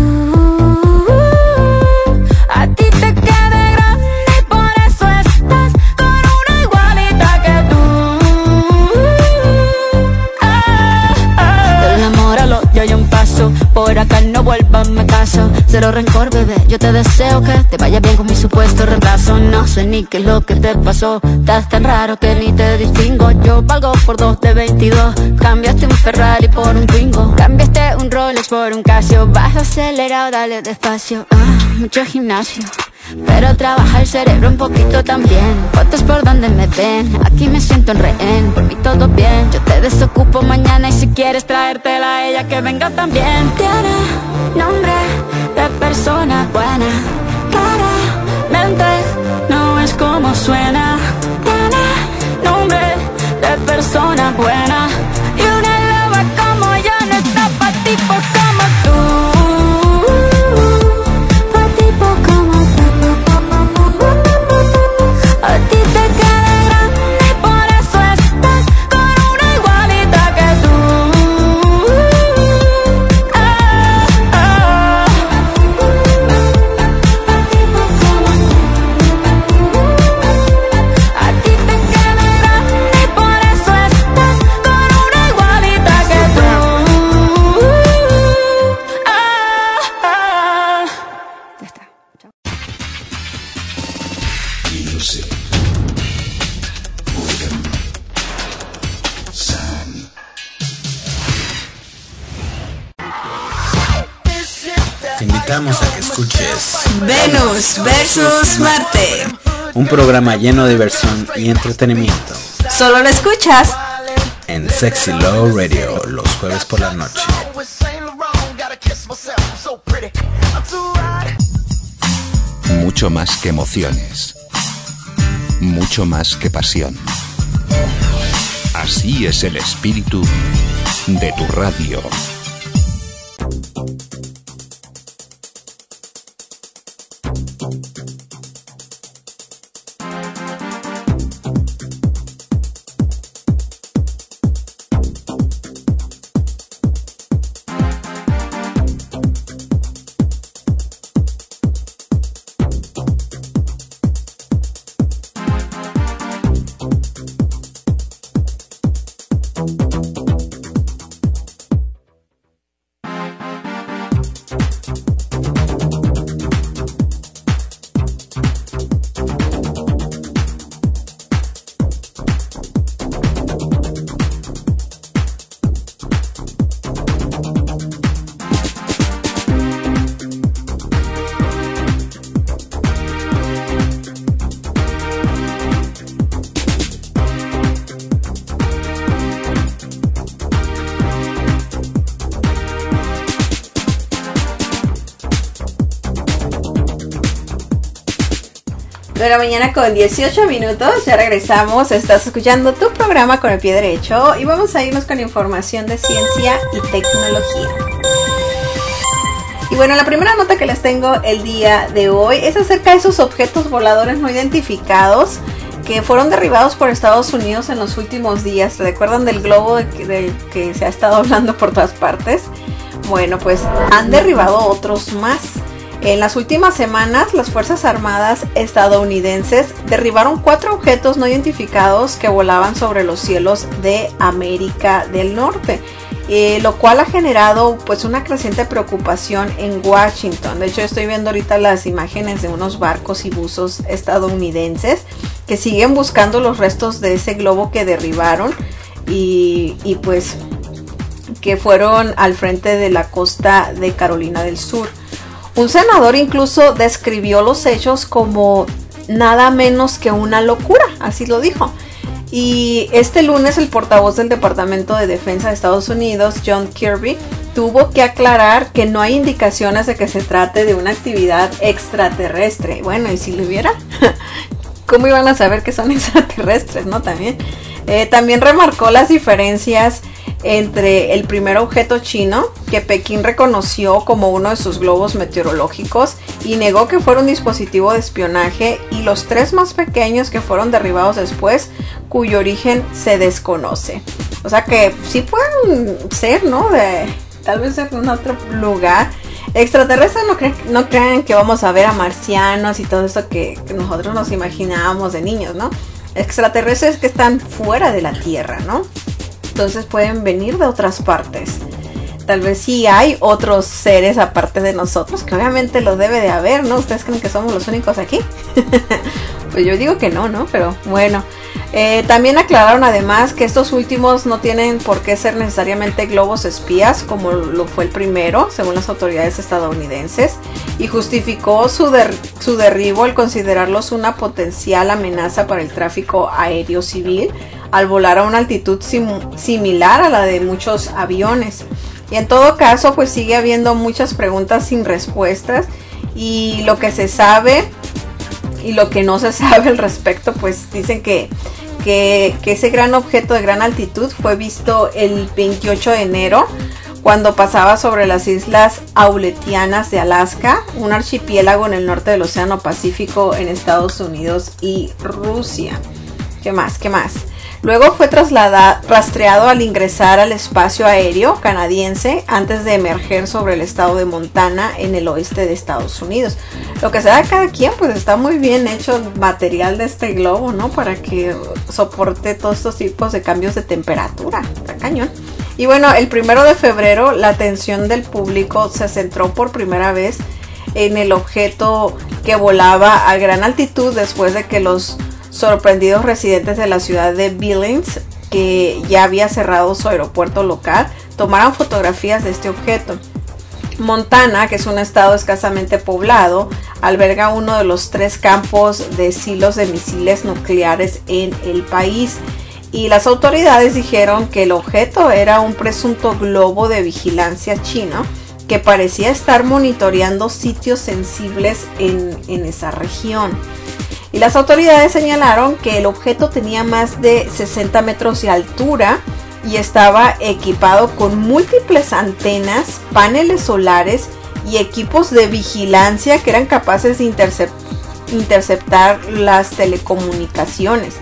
F: A ti te queda grande y por eso estás con una igualita que tú. Ah, ah. Del amor al odio hay un paso, por acá no vuelvas, me caso. Cero rencor, bebé, yo te deseo que te vaya bien con mi supuesto reemplazo. No sé ni qué es lo que te pasó, estás tan raro que ni te distingo. Yo valgo por dos de veintidós, cambiaste un Ferrari por un Twingo, cambiaste un Rolex por un Casio. Vas acelerado, dale despacio. Ah, mucho gimnasio, pero trabaja el cerebro un poquito también. Fotos por donde me ven, aquí me siento en rehén. Por mí todo bien, yo te desocupo mañana y si quieres traértela a ella que venga también. Tiene nombre de persona buena, claramente no es como suena. Tiene nombre de persona buena y una loba como yo no está pa' tipos como tú. Pa' tipos como tú. A ti te queda grande y por eso estás con una igualita que tú. Ah, ah. A ti te queda grande y por eso estás con una igualita que tú. Ah, ah. Ya está. Chao.
C: Music. Rhythm. Sound.
B: Te invitamos a que escuches
G: Venus versus Marte.
B: un programa lleno de diversión y entretenimiento
G: Solo lo escuchas
B: en Sexy Love Radio los jueves por la noche.
C: Mucho más que emociones. Mucho más que pasión. Así es el espíritu de tu radio.
D: de la mañana con dieciocho minutos, ya regresamos, estás escuchando tu programa con el pie derecho y vamos a irnos con información de ciencia y tecnología. Y bueno, la primera nota que les tengo el día de hoy es acerca de esos objetos voladores no identificados que fueron derribados por Estados Unidos en los últimos días. ¿Recuerdan del globo del que, de que se ha estado hablando por todas partes? Bueno, pues han derribado otros más. En las últimas semanas, las Fuerzas Armadas estadounidenses derribaron cuatro objetos no identificados que volaban sobre los cielos de América del Norte, eh, lo cual ha generado pues una creciente preocupación en Washington. De hecho, estoy viendo ahorita las imágenes de unos barcos y buzos estadounidenses que siguen buscando los restos de ese globo que derribaron y, y pues que fueron al frente de la costa de Carolina del Sur. Un senador incluso describió los hechos como nada menos que una locura, así lo dijo. Y este lunes el portavoz del Departamento de Defensa de Estados Unidos, John Kirby, tuvo que aclarar que no hay indicaciones de que se trate de una actividad extraterrestre. Bueno, y si lo hubiera, ¿cómo iban a saber que son extraterrestres, no? También, eh, también remarcó las diferencias entre el primer objeto chino, que Pekín reconoció como uno de sus globos meteorológicos y negó que fuera un dispositivo de espionaje, y los tres más pequeños que fueron derribados después, cuyo origen se desconoce. O sea que sí pueden ser, ¿no? De, tal vez en un otro lugar. Extraterrestres, no, cre- no crean que vamos a ver a marcianos y todo esto que, que nosotros nos imaginábamos de niños, ¿no? Extraterrestres que están fuera de la Tierra, ¿no? Entonces pueden venir de otras partes. Tal vez sí hay otros seres aparte de nosotros, que obviamente lo debe de haber, ¿no? ¿Ustedes creen que somos los únicos aquí? Pues yo digo que no, ¿no? Pero bueno. Eh, también aclararon además que estos últimos no tienen por qué ser necesariamente globos espías, como lo fue el primero, según las autoridades estadounidenses, y justificó su, der- su derribo al considerarlos una potencial amenaza para el tráfico aéreo civil, al volar a una altitud sim- similar a la de muchos aviones. Y en todo caso, pues sigue habiendo muchas preguntas sin respuestas, y lo que se sabe y lo que no se sabe al respecto, pues dicen que, que, que ese gran objeto de gran altitud fue visto el veintiocho de enero, cuando pasaba sobre las islas Aleutianas de Alaska, un archipiélago en el norte del Océano Pacífico en Estados Unidos y Rusia. ¿Qué más? ¿Qué más? Luego fue trasladado, rastreado al ingresar al espacio aéreo canadiense antes de emerger sobre el estado de Montana en el oeste de Estados Unidos. Lo que sea de cada quien, pues está muy bien hecho el material de este globo, ¿no? Para que soporte todos estos tipos de cambios de temperatura. Está cañón. Y bueno, el primero de febrero la atención del público se centró por primera vez en el objeto que volaba a gran altitud después de que los sorprendidos residentes de la ciudad de Billings, que ya había cerrado su aeropuerto local, tomaron fotografías de este objeto. Montana, que es un estado escasamente poblado, alberga uno de los tres campos de silos de misiles nucleares en el país, y las autoridades dijeron que el objeto era un presunto globo de vigilancia chino que parecía estar monitoreando sitios sensibles en, en esa región. Y las autoridades señalaron que el objeto tenía más de sesenta metros de altura y estaba equipado con múltiples antenas, paneles solares y equipos de vigilancia que eran capaces de intercept- interceptar las telecomunicaciones.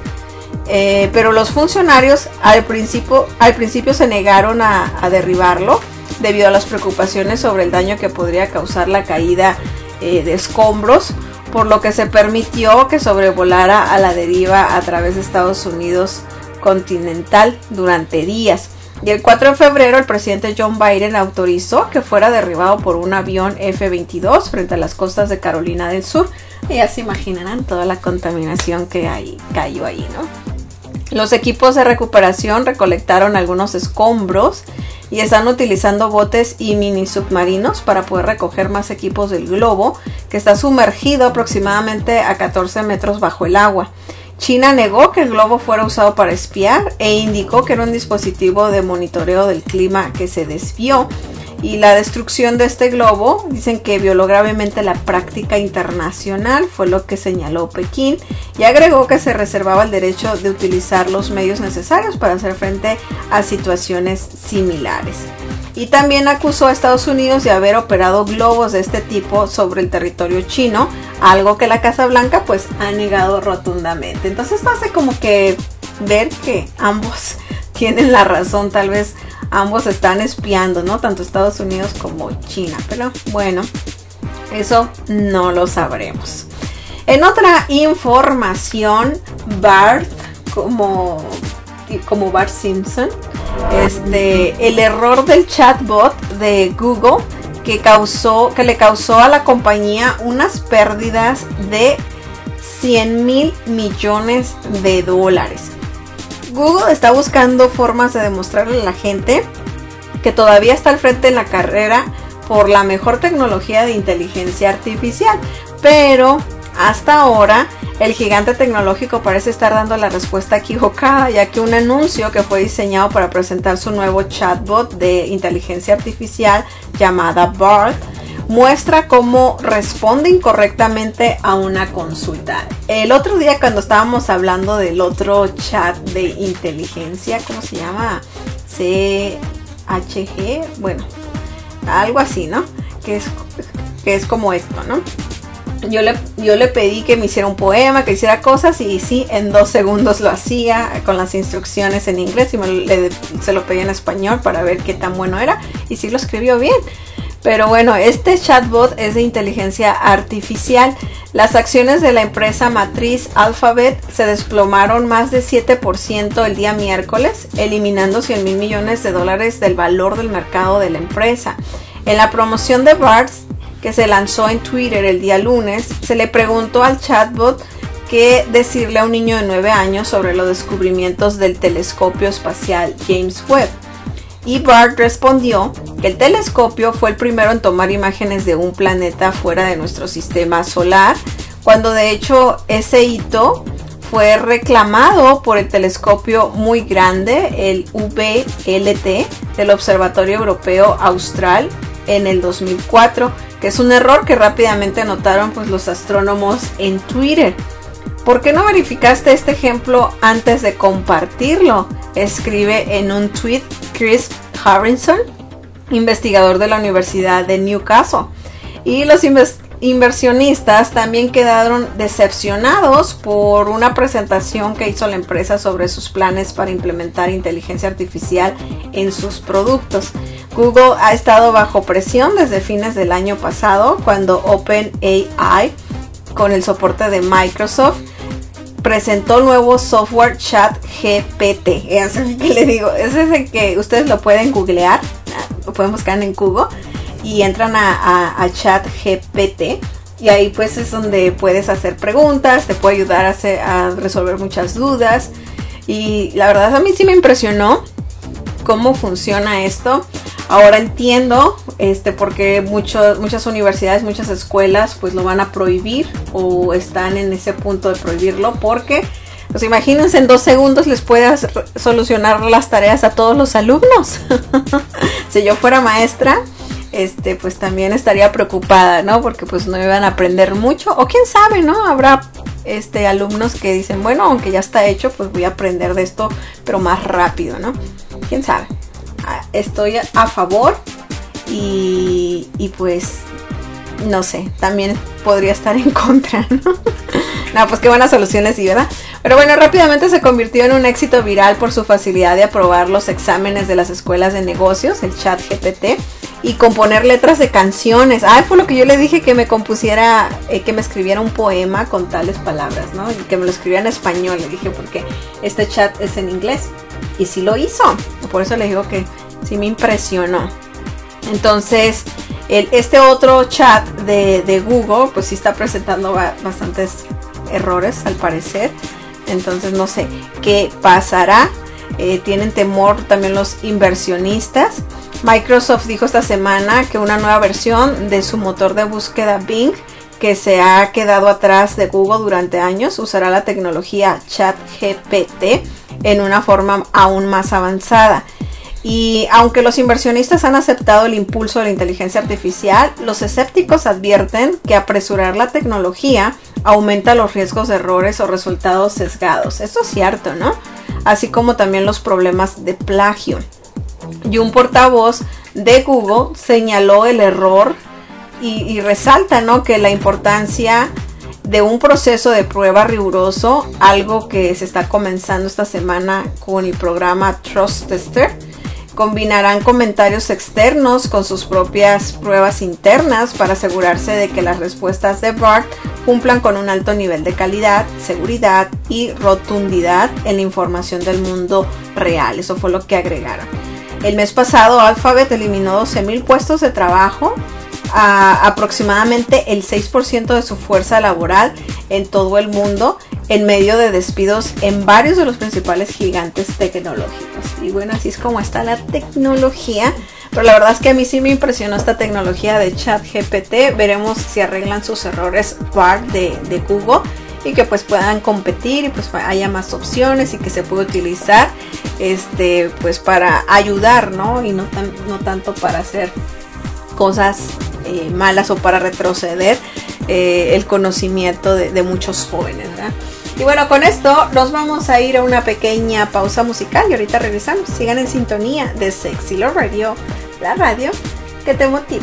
D: Eh, pero los funcionarios al principio, al principio se negaron a, a derribarlo debido a las preocupaciones sobre el daño que podría causar la caída eh, de escombros, por lo que se permitió que sobrevolara a la deriva a través de Estados Unidos continental durante días. Y el cuatro de febrero el presidente John Biden autorizó que fuera derribado por un avión F veintidós frente a las costas de Carolina del Sur. Y ya se imaginarán toda la contaminación que hay, cayó ahí, ¿no? Los equipos de recuperación recolectaron algunos escombros y están utilizando botes y mini submarinos para poder recoger más equipos del globo, que está sumergido aproximadamente a catorce metros bajo el agua. China negó que el globo fuera usado para espiar e indicó que era un dispositivo de monitoreo del clima que se desvió. Y la destrucción de este globo, dicen que violó gravemente la práctica internacional, fue lo que señaló Pekín, y agregó que se reservaba el derecho de utilizar los medios necesarios para hacer frente a situaciones similares. Y también acusó a Estados Unidos de haber operado globos de este tipo sobre el territorio chino, algo que la Casa Blanca pues ha negado rotundamente. Entonces esto hace como que ver que ambos tienen la razón, tal vez ambos están espiando, ¿no? Tanto Estados Unidos como China, pero bueno, eso no lo sabremos. En otra información, Bart, como, como Bart Simpson, este, el error del chatbot de Google que causó, que le causó a la compañía unas pérdidas de cien mil millones de dólares. Google está buscando formas de demostrarle a la gente que todavía está al frente en la carrera por la mejor tecnología de inteligencia artificial, pero hasta ahora el gigante tecnológico parece estar dando la respuesta equivocada, ya que un anuncio que fue diseñado para presentar su nuevo chatbot de inteligencia artificial llamada Bart muestra cómo responde incorrectamente a una consulta. El otro día cuando estábamos hablando del otro chat de inteligencia, ¿cómo se llama? C H G, bueno, algo así, ¿no? Que es, que es como esto, ¿no? Yo le, yo le pedí que me hiciera un poema, que hiciera cosas y sí, en dos segundos lo hacía con las instrucciones en inglés y me, le, se lo pedí en español para ver qué tan bueno era y sí lo escribió bien. Pero bueno, este chatbot es de inteligencia artificial. Las acciones de la empresa matriz Alphabet se desplomaron más de siete por ciento el día miércoles, eliminando cien mil millones de dólares del valor del mercado de la empresa. En la promoción de Bart, que se lanzó en Twitter el día lunes, se le preguntó al chatbot qué decirle a un niño de nueve años sobre los descubrimientos del telescopio espacial James Webb. Y Bart respondió que el telescopio fue el primero en tomar imágenes de un planeta fuera de nuestro sistema solar, cuando de hecho ese hito fue reclamado por el telescopio muy grande, el V L T, del Observatorio Europeo Austral en el dos mil cuatro, que es un error que rápidamente notaron pues, los astrónomos en Twitter. ¿Por qué no verificaste este ejemplo antes de compartirlo? Escribe en un tweet Chris Harrison, investigador de la Universidad de Newcastle. Y los inves- inversionistas también quedaron decepcionados por una presentación que hizo la empresa sobre sus planes para implementar inteligencia artificial en sus productos. Google ha estado bajo presión desde fines del año pasado, cuando OpenAI, con el soporte de Microsoft, presentó nuevo software ChatGPT. Eso es el que le digo, ese es el que ustedes lo pueden googlear, lo pueden buscar en Google y entran a, a, a ChatGPT y ahí pues es donde puedes hacer preguntas, te puede ayudar a, hacer, a resolver muchas dudas y la verdad a mí sí me impresionó cómo funciona esto. Ahora entiendo este por qué muchos, muchas universidades, muchas escuelas pues lo van a prohibir o están en ese punto de prohibirlo porque, pues imagínense, en dos segundos les puedes solucionar las tareas a todos los alumnos. Si yo fuera maestra, este pues también estaría preocupada, ¿no? Porque pues no iban a aprender mucho o quién sabe, ¿no? Habrá este alumnos que dicen, bueno, aunque ya está hecho, pues voy a aprender de esto, pero más rápido, ¿no? ¿Quién sabe? Estoy a favor y, y pues no sé, también podría estar en contra, ¿no? No, pues qué buenas soluciones, sí, ¿verdad? Pero bueno, rápidamente se convirtió en un éxito viral por su facilidad de aprobar los exámenes de las escuelas de negocios, el ChatGPT, y componer letras de canciones. Ah, fue lo que yo le dije, que me compusiera, eh, que me escribiera un poema con tales palabras, ¿no? Y que me lo escribiera en español, le dije, porque este chat es en inglés. Y sí lo hizo, por eso le digo que sí me impresionó. Entonces, el, este otro chat de, de Google, pues sí está presentando ba- bastantes errores al parecer. Entonces no sé qué pasará. Eh, tienen temor también los inversionistas. Microsoft dijo esta semana que una nueva versión de su motor de búsqueda Bing, que se ha quedado atrás de Google durante años, usará la tecnología ChatGPT en una forma aún más avanzada. Y aunque los inversionistas han aceptado el impulso de la inteligencia artificial, los escépticos advierten que apresurar la tecnología aumenta los riesgos de errores o resultados sesgados. Esto es cierto, ¿no? Así como también los problemas de plagio. Y un portavoz de Google señaló el error y, y resalta, ¿no?, que la importancia de un proceso de prueba riguroso, algo que se está comenzando esta semana con el programa Trust Tester. Combinarán comentarios externos con sus propias pruebas internas para asegurarse de que las respuestas de Bard cumplan con un alto nivel de calidad, seguridad y rotundidad en la información del mundo real. Eso fue lo que agregaron. El mes pasado Alphabet eliminó doce mil puestos de trabajo, a aproximadamente el seis por ciento de su fuerza laboral en todo el mundo, en medio de despidos en varios de los principales gigantes tecnológicos. Y bueno, así es como está la tecnología. Pero la verdad es que a mí sí me impresionó esta tecnología de ChatGPT. Veremos si arreglan sus errores Bard de, de Google y que pues puedan competir y pues haya más opciones y que se pueda utilizar este pues para ayudar, ¿no? Y no, tan, no tanto para hacer cosas eh, malas o para retroceder eh, el conocimiento de, de muchos jóvenes, ¿verdad? Y bueno, con esto nos vamos a ir a una pequeña pausa musical y ahorita regresamos. Sigan en sintonía de Sexy Love Radio, la radio que te motiva.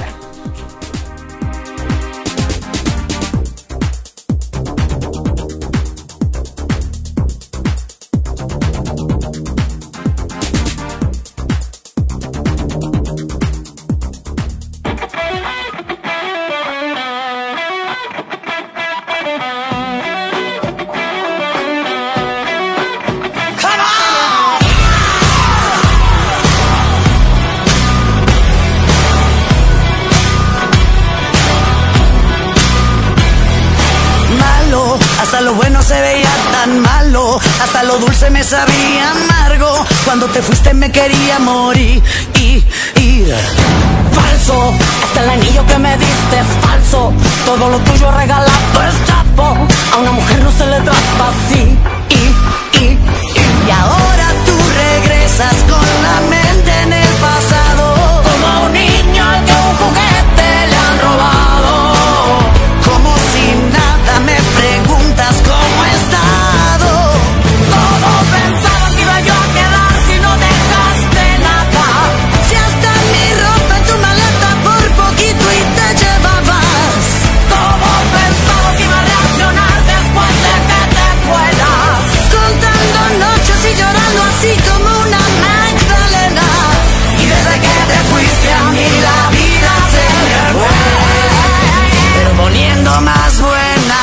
L: Hasta lo dulce me sabía amargo. Cuando te fuiste me quería morir. Y, y, falso, hasta el anillo que me diste es falso. Todo lo tuyo regalado es chapo. A una mujer no se le trata así. Y, y, y, y ahora tú regresas con la mente en el pasado. Como un niño al que un juguete le han robado. Como si nada me preguntas cómo he estado. Pensaba que iba yo a quedar si no dejaste nada. Si hasta mi ropa en tu maleta por poquito y te llevabas. ¿Cómo pensaba que iba a reaccionar después de que te fueras? Contando noches y llorando así como una Magdalena. Y desde que te fuiste a mí la vida se me fue, pero poniendo más buena.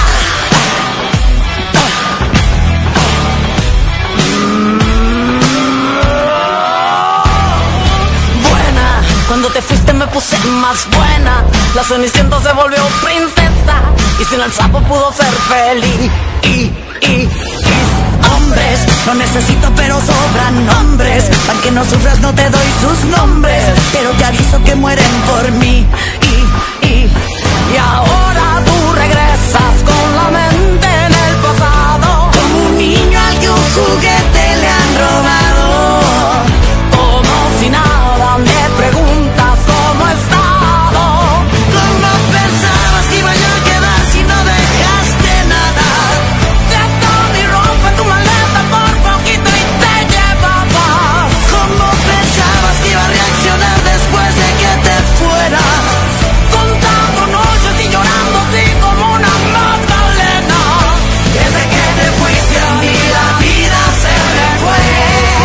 L: Cuando te fuiste me puse más buena. La Cenicienta se volvió princesa y sin el sapo pudo ser feliz. Y, y, y hombres, no necesito pero sobran nombres. Para que no sufras no te doy sus nombres, pero te aviso que mueren por mí. Y, y, y ahora tú regresas con la mente en el pasado. Como un niño al que un juguete le han robado. Como si nada me preguntas cómo he estado. ¿Cómo pensabas que iba yo a quedar si no dejaste nada? Si hasta mi ropa en tu maleta por poquito y te llevabas. ¿Cómo pensabas que iba a reaccionar después de que te fueras? Contando noches y llorando así como una Magdalena. Desde que te fuiste a mí la vida se me fue,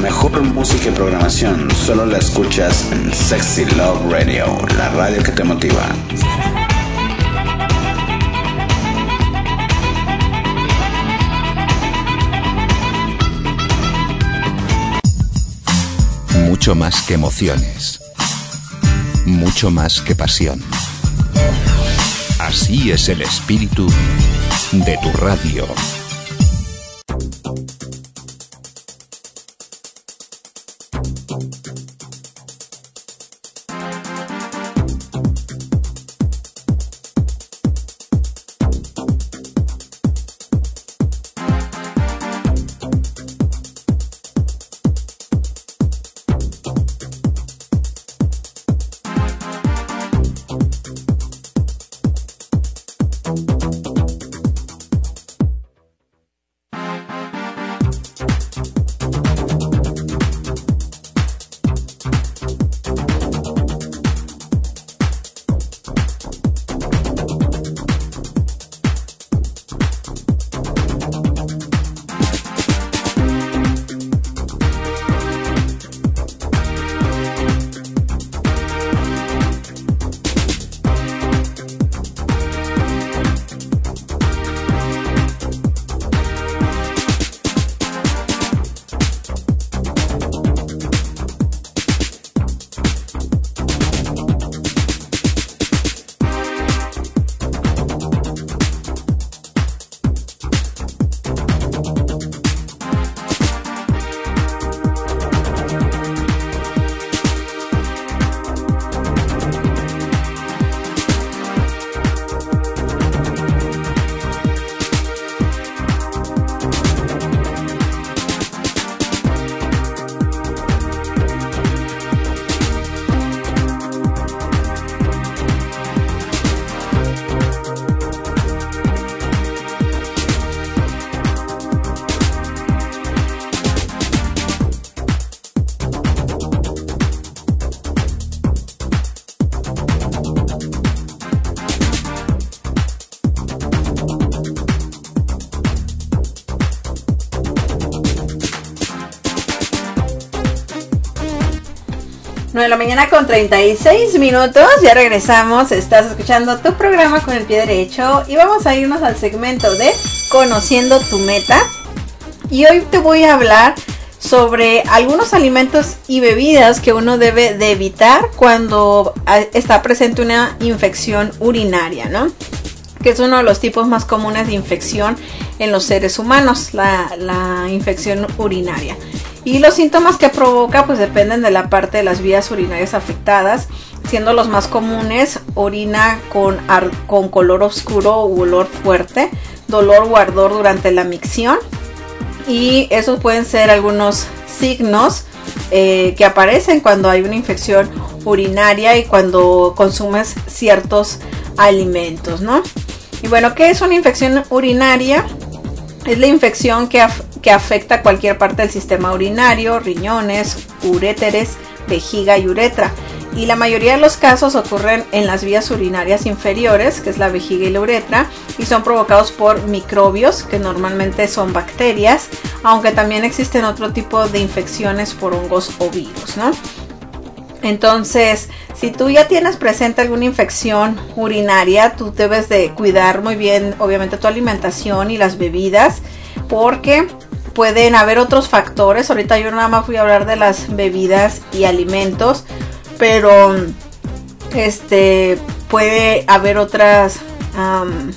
B: mejor música y programación solo la escuchas en Sexy Love Radio, la radio que te motiva.
C: Mucho más que emociones, mucho más que pasión. Así es el espíritu de tu radio.
D: nueve de la mañana con treinta y seis minutos, ya regresamos, estás escuchando tu programa Con el Pie Derecho y vamos a irnos al segmento de Conociendo tu Meta. Y hoy te voy a hablar sobre algunos alimentos y bebidas que uno debe de evitar cuando está presente una infección urinaria, ¿no? Que es uno de los tipos más comunes de infección en los seres humanos, la, la infección urinaria. Y los síntomas que provoca pues dependen de la parte de las vías urinarias afectadas, siendo los más comunes orina con, ar, con color oscuro u olor fuerte, dolor o ardor durante la micción, y esos pueden ser algunos signos eh, que aparecen cuando hay una infección urinaria y cuando consumes ciertos alimentos, ¿no? Y bueno, ¿qué es una infección urinaria? Es la infección que, af que afecta cualquier parte del sistema urinario, riñones, uréteres, vejiga y uretra. Y la mayoría de los casos ocurren en las vías urinarias inferiores, que es la vejiga y la uretra, y son provocados por microbios, que normalmente son bacterias, aunque también existen otro tipo de infecciones por hongos o virus, ¿no? Entonces, si tú ya tienes presente alguna infección urinaria, tú debes de cuidar muy bien, obviamente, tu alimentación y las bebidas, porque pueden haber otros factores. Ahorita yo nada más voy a hablar de las bebidas y alimentos, pero este puede haber otras um,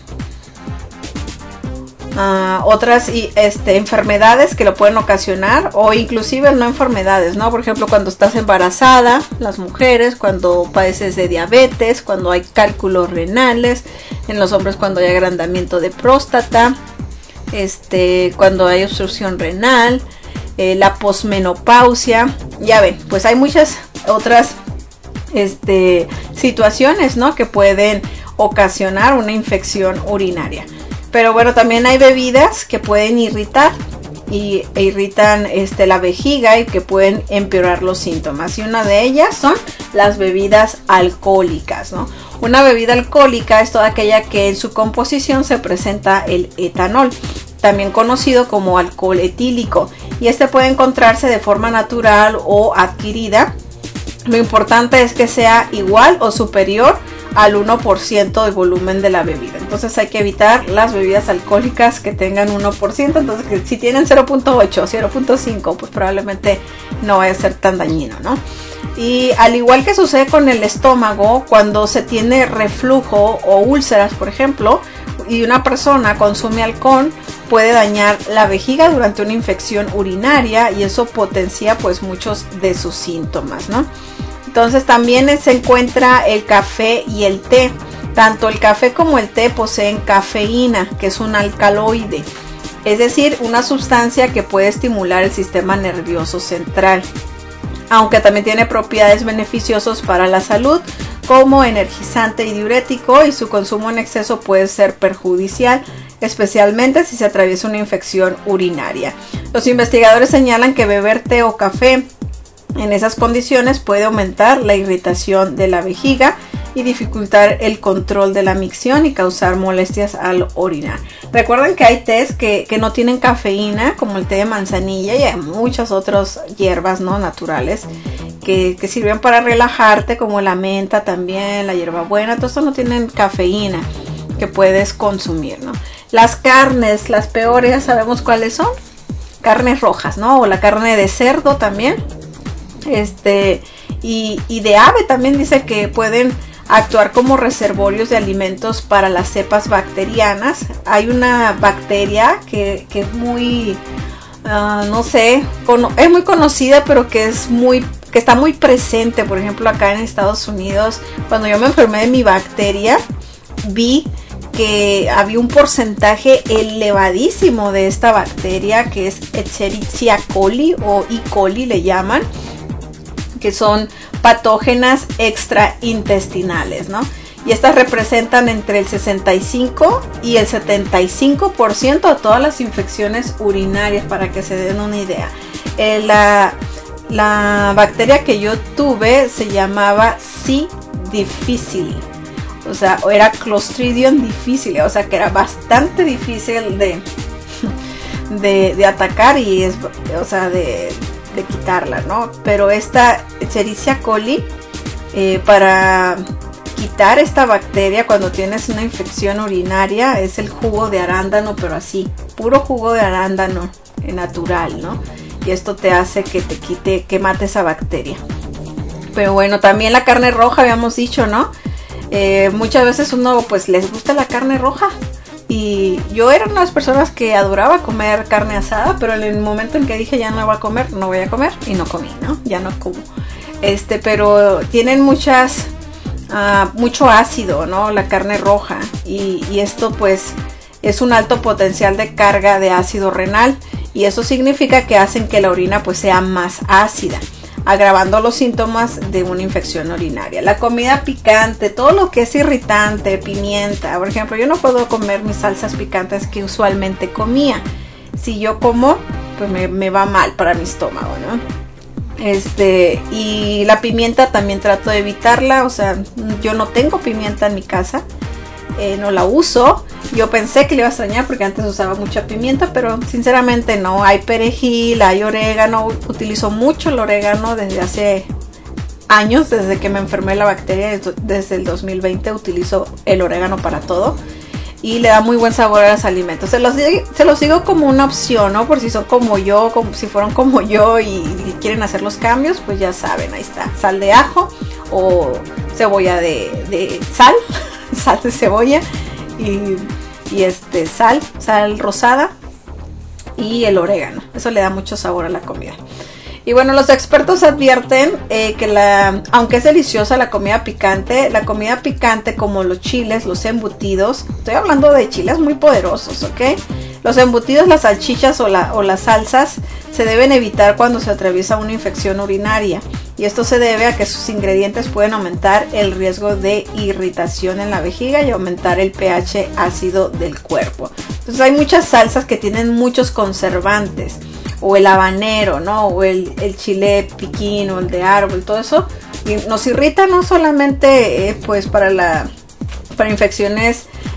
D: Uh, otras y, este, enfermedades que lo pueden ocasionar, o inclusive no enfermedades, ¿no? Por ejemplo, cuando estás embarazada, las mujeres, cuando padeces de diabetes, cuando hay cálculos renales, en los hombres cuando hay agrandamiento de próstata, este, cuando hay obstrucción renal, eh, la posmenopausia, ya ven, pues hay muchas otras este, situaciones, ¿no? Que pueden ocasionar una infección urinaria. Pero bueno, también hay bebidas que pueden irritar y e irritan este, la vejiga y que pueden empeorar los síntomas. Y una de ellas son las bebidas alcohólicas, ¿no? Una bebida alcohólica es toda aquella que en su composición se presenta el etanol, también conocido como alcohol etílico. y este puede encontrarse de forma natural o adquirida. Lo importante es que sea igual o superior al uno por ciento del volumen de la bebida. Entonces hay que evitar las bebidas alcohólicas que tengan uno por ciento. Entonces que si tienen cero punto ocho, cero punto cinco, pues probablemente no vaya a ser tan dañino, ¿no? Y al igual que sucede con el estómago, cuando se tiene reflujo o úlceras, por ejemplo, y una persona consume alcohol, puede dañar la vejiga durante una infección urinaria y eso potencia pues muchos de sus síntomas, ¿no? Entonces también se encuentra el café y el té. Tanto el café como el té poseen cafeína, que es un alcaloide, es decir, una sustancia que puede estimular el sistema nervioso central, aunque también tiene propiedades beneficiosas para la salud, como energizante y diurético, y su consumo en exceso puede ser perjudicial, especialmente si se atraviesa una infección urinaria. Los investigadores señalan que beber té o café en esas condiciones puede aumentar la irritación de la vejiga y dificultar el control de la micción y causar molestias al orinar. Recuerden que hay tés que, que no tienen cafeína, como el té de manzanilla, y hay muchas otras hierbas, ¿no?, naturales que, que sirven para relajarte, como la menta también, la hierbabuena. Todo esto no tienen cafeína que puedes consumir, ¿no? Las carnes, las peores, ya sabemos cuáles son. Carnes rojas, ¿no? O la carne de cerdo también. Este, y, y de ave también dice que pueden actuar como reservorios de alimentos para las cepas bacterianas. Hay una bacteria que, que es muy, uh, no sé, con, es muy conocida, pero que es muy, que está muy presente, por ejemplo, acá en Estados Unidos. Cuando yo me enfermé de mi bacteria, vi que había un porcentaje elevadísimo de esta bacteria, que es Escherichia coli o E. coli le llaman, que son patógenas extraintestinales, ¿no? Y estas representan entre el sesenta y cinco y el setenta y cinco por ciento de todas las infecciones urinarias, para que se den una idea. Eh, la, la bacteria que yo tuve se llamaba C. difficile, o sea, era Clostridium difficile, o sea, que era bastante difícil de, de, de atacar y es, o sea, de de quitarla, ¿no? Pero esta Escherichia coli, eh, para quitar esta bacteria cuando tienes una infección urinaria, es el jugo de arándano, pero así, puro jugo de arándano eh, natural, ¿no? Y esto te hace que te quite, que mate esa bacteria. Pero bueno, también la carne roja, habíamos dicho, ¿no? Eh, muchas veces uno pues les gusta la carne roja. Y yo era una de las personas que adoraba comer carne asada, pero en el momento en que dije ya no voy a comer, no voy a comer, y no comí, ¿no? Ya no como. Este, pero tienen muchas, uh, mucho ácido, ¿no? La carne roja, y, y esto pues es un alto potencial de carga de ácido renal, y eso significa que hacen que la orina pues sea más ácida, agravando los síntomas de una infección urinaria. La comida picante, todo lo que es irritante, pimienta, por ejemplo, yo no puedo comer mis salsas picantes que usualmente comía. Si yo como, pues me, me va mal para mi estómago, ¿no? Este, y la pimienta también trato de evitarla, o sea, yo no tengo pimienta en mi casa, eh, no la uso. Yo pensé que le iba a extrañar porque antes usaba mucha pimienta, pero sinceramente no. Hay perejil, hay orégano. Utilizo mucho el orégano desde hace años, desde que me enfermé de la bacteria, desde el dos mil veinte utilizo el orégano para todo y le da muy buen sabor a los alimentos. Se los, se los digo como una opción, ¿no? Por si son como yo, como si fueron como yo y, y quieren hacer los cambios, pues ya saben, ahí está. Sal de ajo o cebolla de, de sal, sal de cebolla y, y este sal, sal rosada y el orégano. Eso le da mucho sabor a la comida. Y bueno, los expertos advierten eh, que la, aunque es deliciosa la comida picante, la comida picante como los chiles, los embutidos, estoy hablando de chiles muy poderosos, ¿ok? Los embutidos, las salchichas o, la, o las salsas se deben evitar cuando se atraviesa una infección urinaria. Y esto se debe a que sus ingredientes pueden aumentar el riesgo de irritación en la vejiga y aumentar el pH ácido del cuerpo. Entonces hay muchas salsas que tienen muchos conservantes, o el habanero, ¿no? O el, el chile piquín o el de árbol, todo eso y nos irrita no solamente eh, pues para la para infecciones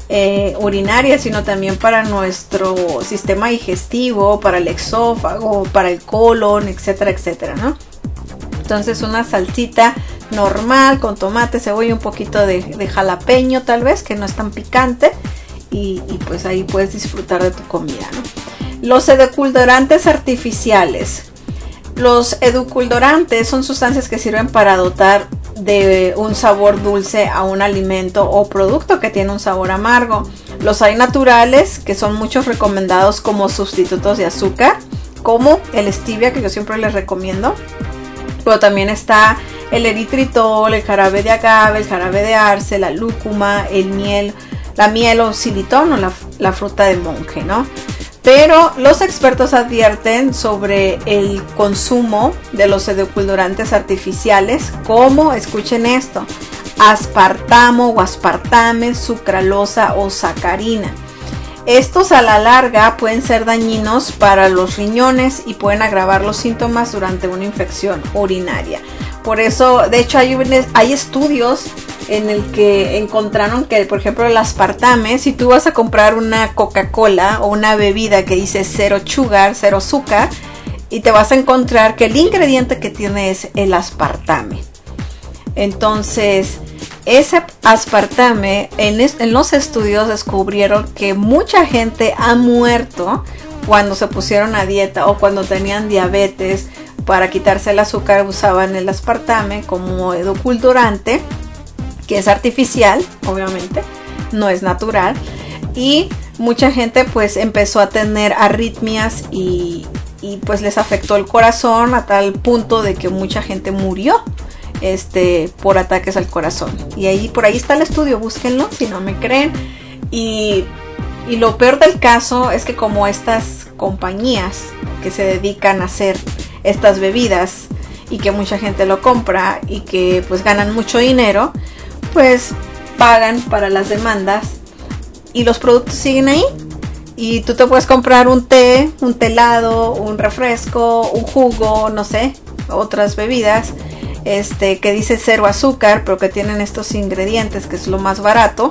D: eh, urinaria, sino también para nuestro sistema digestivo, para el exófago, para el colon, etcétera, etcétera, ¿no? Entonces una salsita normal con tomate, cebolla, un poquito de, de jalapeño tal vez, que no es tan picante, y, y pues ahí puedes disfrutar de tu comida, ¿no? Los edulcorantes artificiales. Los edulcorantes son sustancias que sirven para dotar de un sabor dulce a un alimento o producto que tiene un sabor amargo. Los hay naturales, que son muchos recomendados como sustitutos de azúcar, como el stevia, que yo siempre les recomiendo. Pero también está el eritritol, el jarabe de agave, el jarabe de arce, la lúcuma, el miel, la miel o xilitol o la, la fruta de monje, ¿no? Pero los expertos advierten sobre el consumo de los edulcorantes artificiales como, escuchen esto, aspartamo o aspartame, sucralosa o sacarina. Estos a la larga pueden ser dañinos para los riñones y pueden agravar los síntomas durante una infección urinaria. Por eso, de hecho, hay, hay estudios en el que encontraron que, por ejemplo, el aspartame, si tú vas a comprar una Coca-Cola o una bebida que dice cero sugar, cero azúcar, y te vas a encontrar que el ingrediente que tiene es el aspartame. Entonces, ese aspartame, en, es, en los estudios descubrieron que mucha gente ha muerto cuando se pusieron a dieta o cuando tenían diabetes. Para quitarse el azúcar usaban el aspartame como edulcorante, que es artificial, obviamente, no es natural, y mucha gente pues empezó a tener arritmias y, y pues les afectó el corazón a tal punto de que mucha gente murió este, por ataques al corazón. Y ahí, por ahí está el estudio, búsquenlo si no me creen. Y, y lo peor del caso es que como estas compañías que se dedican a hacer estas bebidas y que mucha gente lo compra y que pues ganan mucho dinero, pues pagan para las demandas y los productos siguen ahí, y tú te puedes comprar un té, un té helado, un refresco, un jugo, no sé, otras bebidas este que dice cero azúcar, pero que tienen estos ingredientes, que es lo más barato,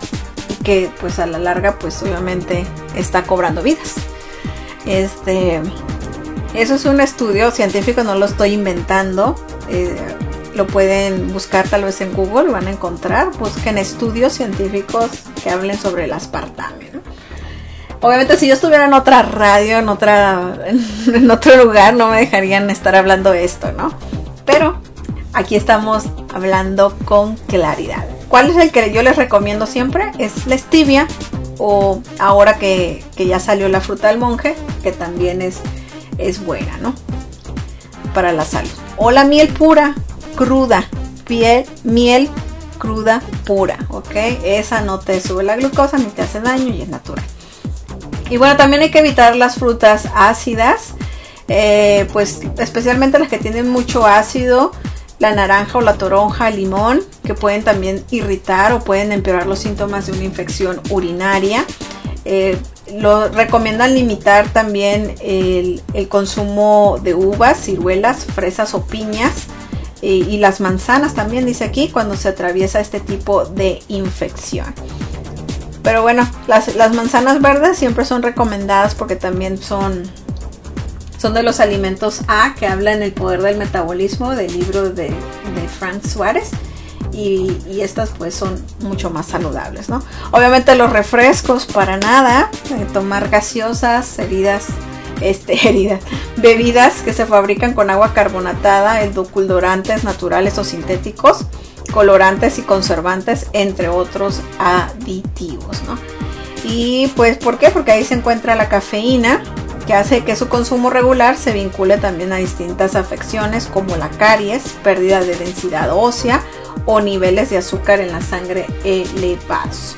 D: y que pues a la larga pues obviamente está cobrando vidas. Este Eso es un estudio científico, no lo estoy inventando. Eh, lo pueden buscar tal vez en Google, lo van a encontrar. Busquen estudios científicos que hablen sobre el aspartame, ¿no? Obviamente si yo estuviera en otra radio, en, otra, en otro lugar, no me dejarían estar hablando de esto, ¿no? Pero aquí estamos hablando con claridad. ¿Cuál es el que yo les recomiendo siempre? Es la stevia, o ahora que, que ya salió la fruta del monje, que también es es buena, ¿no? Para la salud. O la miel pura, cruda, piel, miel cruda pura, ¿ok? Esa no te sube la glucosa ni te hace daño y es natural. Y bueno, también hay que evitar las frutas ácidas, eh, pues especialmente las que tienen mucho ácido, la naranja o la toronja, el limón, que pueden también irritar o pueden empeorar los síntomas de una infección urinaria. Eh, lo recomiendan limitar también el, el consumo de uvas, ciruelas, fresas o piñas, eh, y las manzanas también, dice aquí, cuando se atraviesa este tipo de infección. Pero bueno, las, las manzanas verdes siempre son recomendadas porque también son, son de los alimentos A, que habla en el poder del metabolismo, del libro de, de Frank Suárez. Y, y estas pues son mucho más saludables, ¿no? Obviamente los refrescos para nada, eh, tomar gaseosas, heridas, este, heridas, bebidas que se fabrican con agua carbonatada, edulcorantes naturales o sintéticos, colorantes y conservantes, entre otros aditivos, ¿no? Y pues ¿por qué? Porque ahí se encuentra la cafeína, que hace que su consumo regular se vincule también a distintas afecciones como la caries, pérdida de densidad ósea o niveles de azúcar en la sangre elevados.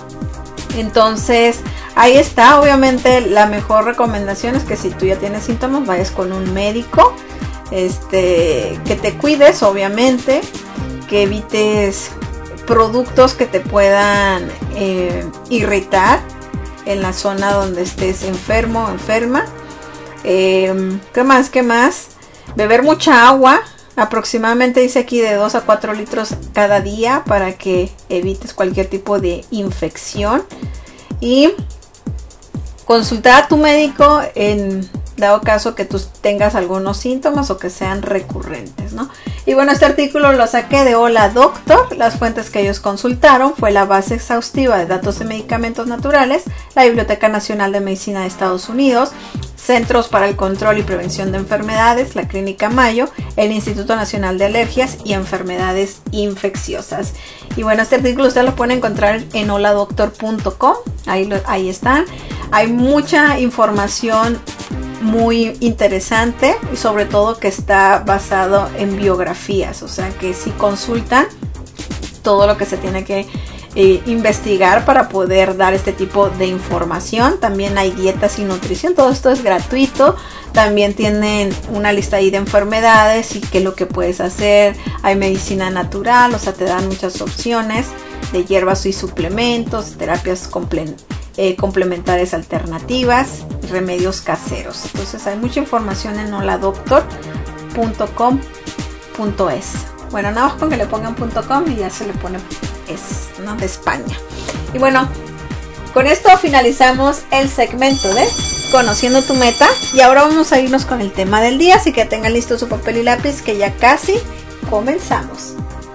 D: Entonces ahí está. Obviamente la mejor recomendación es que si tú ya tienes síntomas vayas con un médico, este, que te cuides, obviamente, que evites productos que te puedan eh, irritar en la zona donde estés enfermo o enferma. Eh, ¿Qué más? ¿Qué más? Beber mucha agua, aproximadamente dice aquí de dos a cuatro litros cada día para que evites cualquier tipo de infección. Y consultar a tu médico en dado caso que tú tengas algunos síntomas o que sean recurrentes, ¿no? Y bueno, este artículo lo saqué de Hola Doctor. Las fuentes que ellos consultaron fue la base exhaustiva de datos de medicamentos naturales, la Biblioteca Nacional de Medicina de Estados Unidos, Centros para el Control y Prevención de Enfermedades, la Clínica Mayo, el Instituto Nacional de Alergias y Enfermedades Infecciosas. Y bueno, este artículo usted lo puede encontrar en hola doctor punto com, ahí, lo, ahí están. Hay mucha información muy interesante y sobre todo que está basado en biografías, o sea que si consultan todo lo que se tiene que eh, investigar para poder dar este tipo de información. También hay dietas y nutrición, todo esto es gratuito. También tienen una lista ahí de enfermedades y qué es lo que puedes hacer. Hay medicina natural, o sea te dan muchas opciones de hierbas y suplementos, terapias complementarias, Eh, complementarias alternativas, remedios caseros. Entonces hay mucha información en hola doctor punto com punto es. Bueno, nada más con que le pongan .com y ya se le pone es, ¿no? De España. Y bueno, con esto finalizamos el segmento de Conociendo tu Meta y ahora vamos a irnos con el tema del día, así que tengan listo su papel y lápiz que ya casi comenzamos.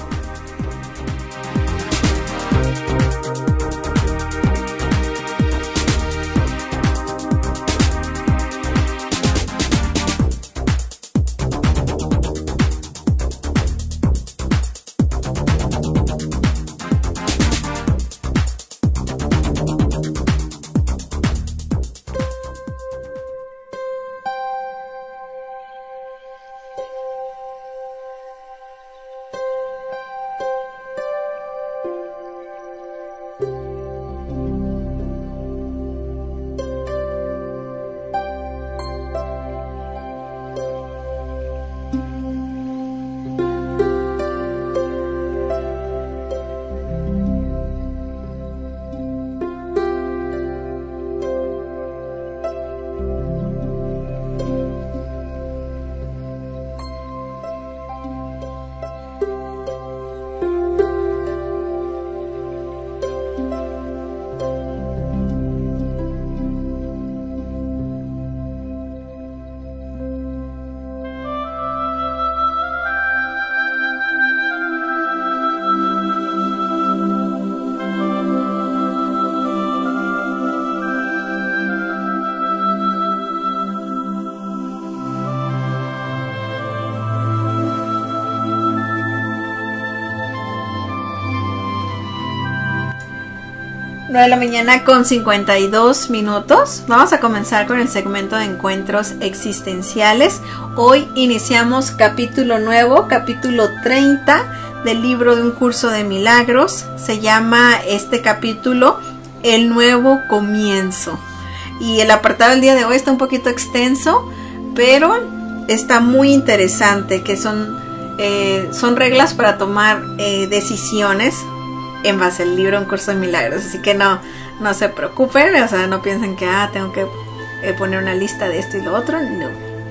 D: nueve de la mañana con cincuenta y dos minutos. Vamos a comenzar con el segmento de encuentros existenciales. Hoy iniciamos capítulo nuevo, capítulo treinta del libro de un curso de milagros. Se llama este capítulo El Nuevo Comienzo. Y el apartado del día de hoy está un poquito extenso, pero está muy interesante, que son, eh, son reglas para tomar eh, decisiones en base al libro Un Curso de Milagros. Así que no, no se preocupen, o sea, no piensen que ah, tengo que eh, poner una lista de esto y lo otro, no.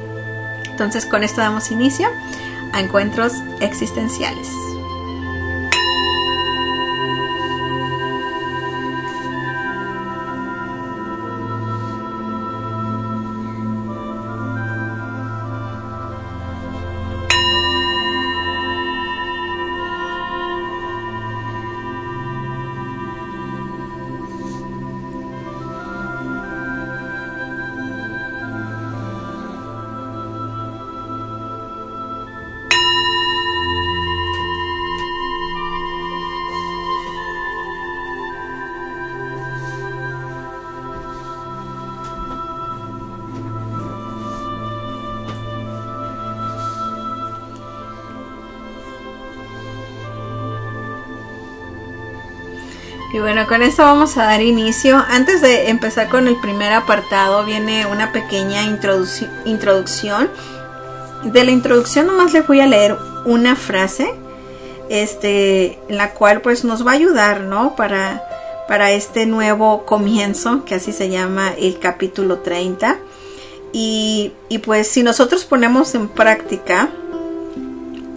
D: Entonces con esto damos inicio a encuentros existenciales. Y bueno, con esto vamos a dar inicio. Antes de empezar con el primer apartado, viene una pequeña introduc- introducción. De la introducción nomás les voy a leer una frase, este, en la cual pues nos va a ayudar, ¿no? Para, para este nuevo comienzo, que así se llama el capítulo treinta. Y, y pues si nosotros ponemos en práctica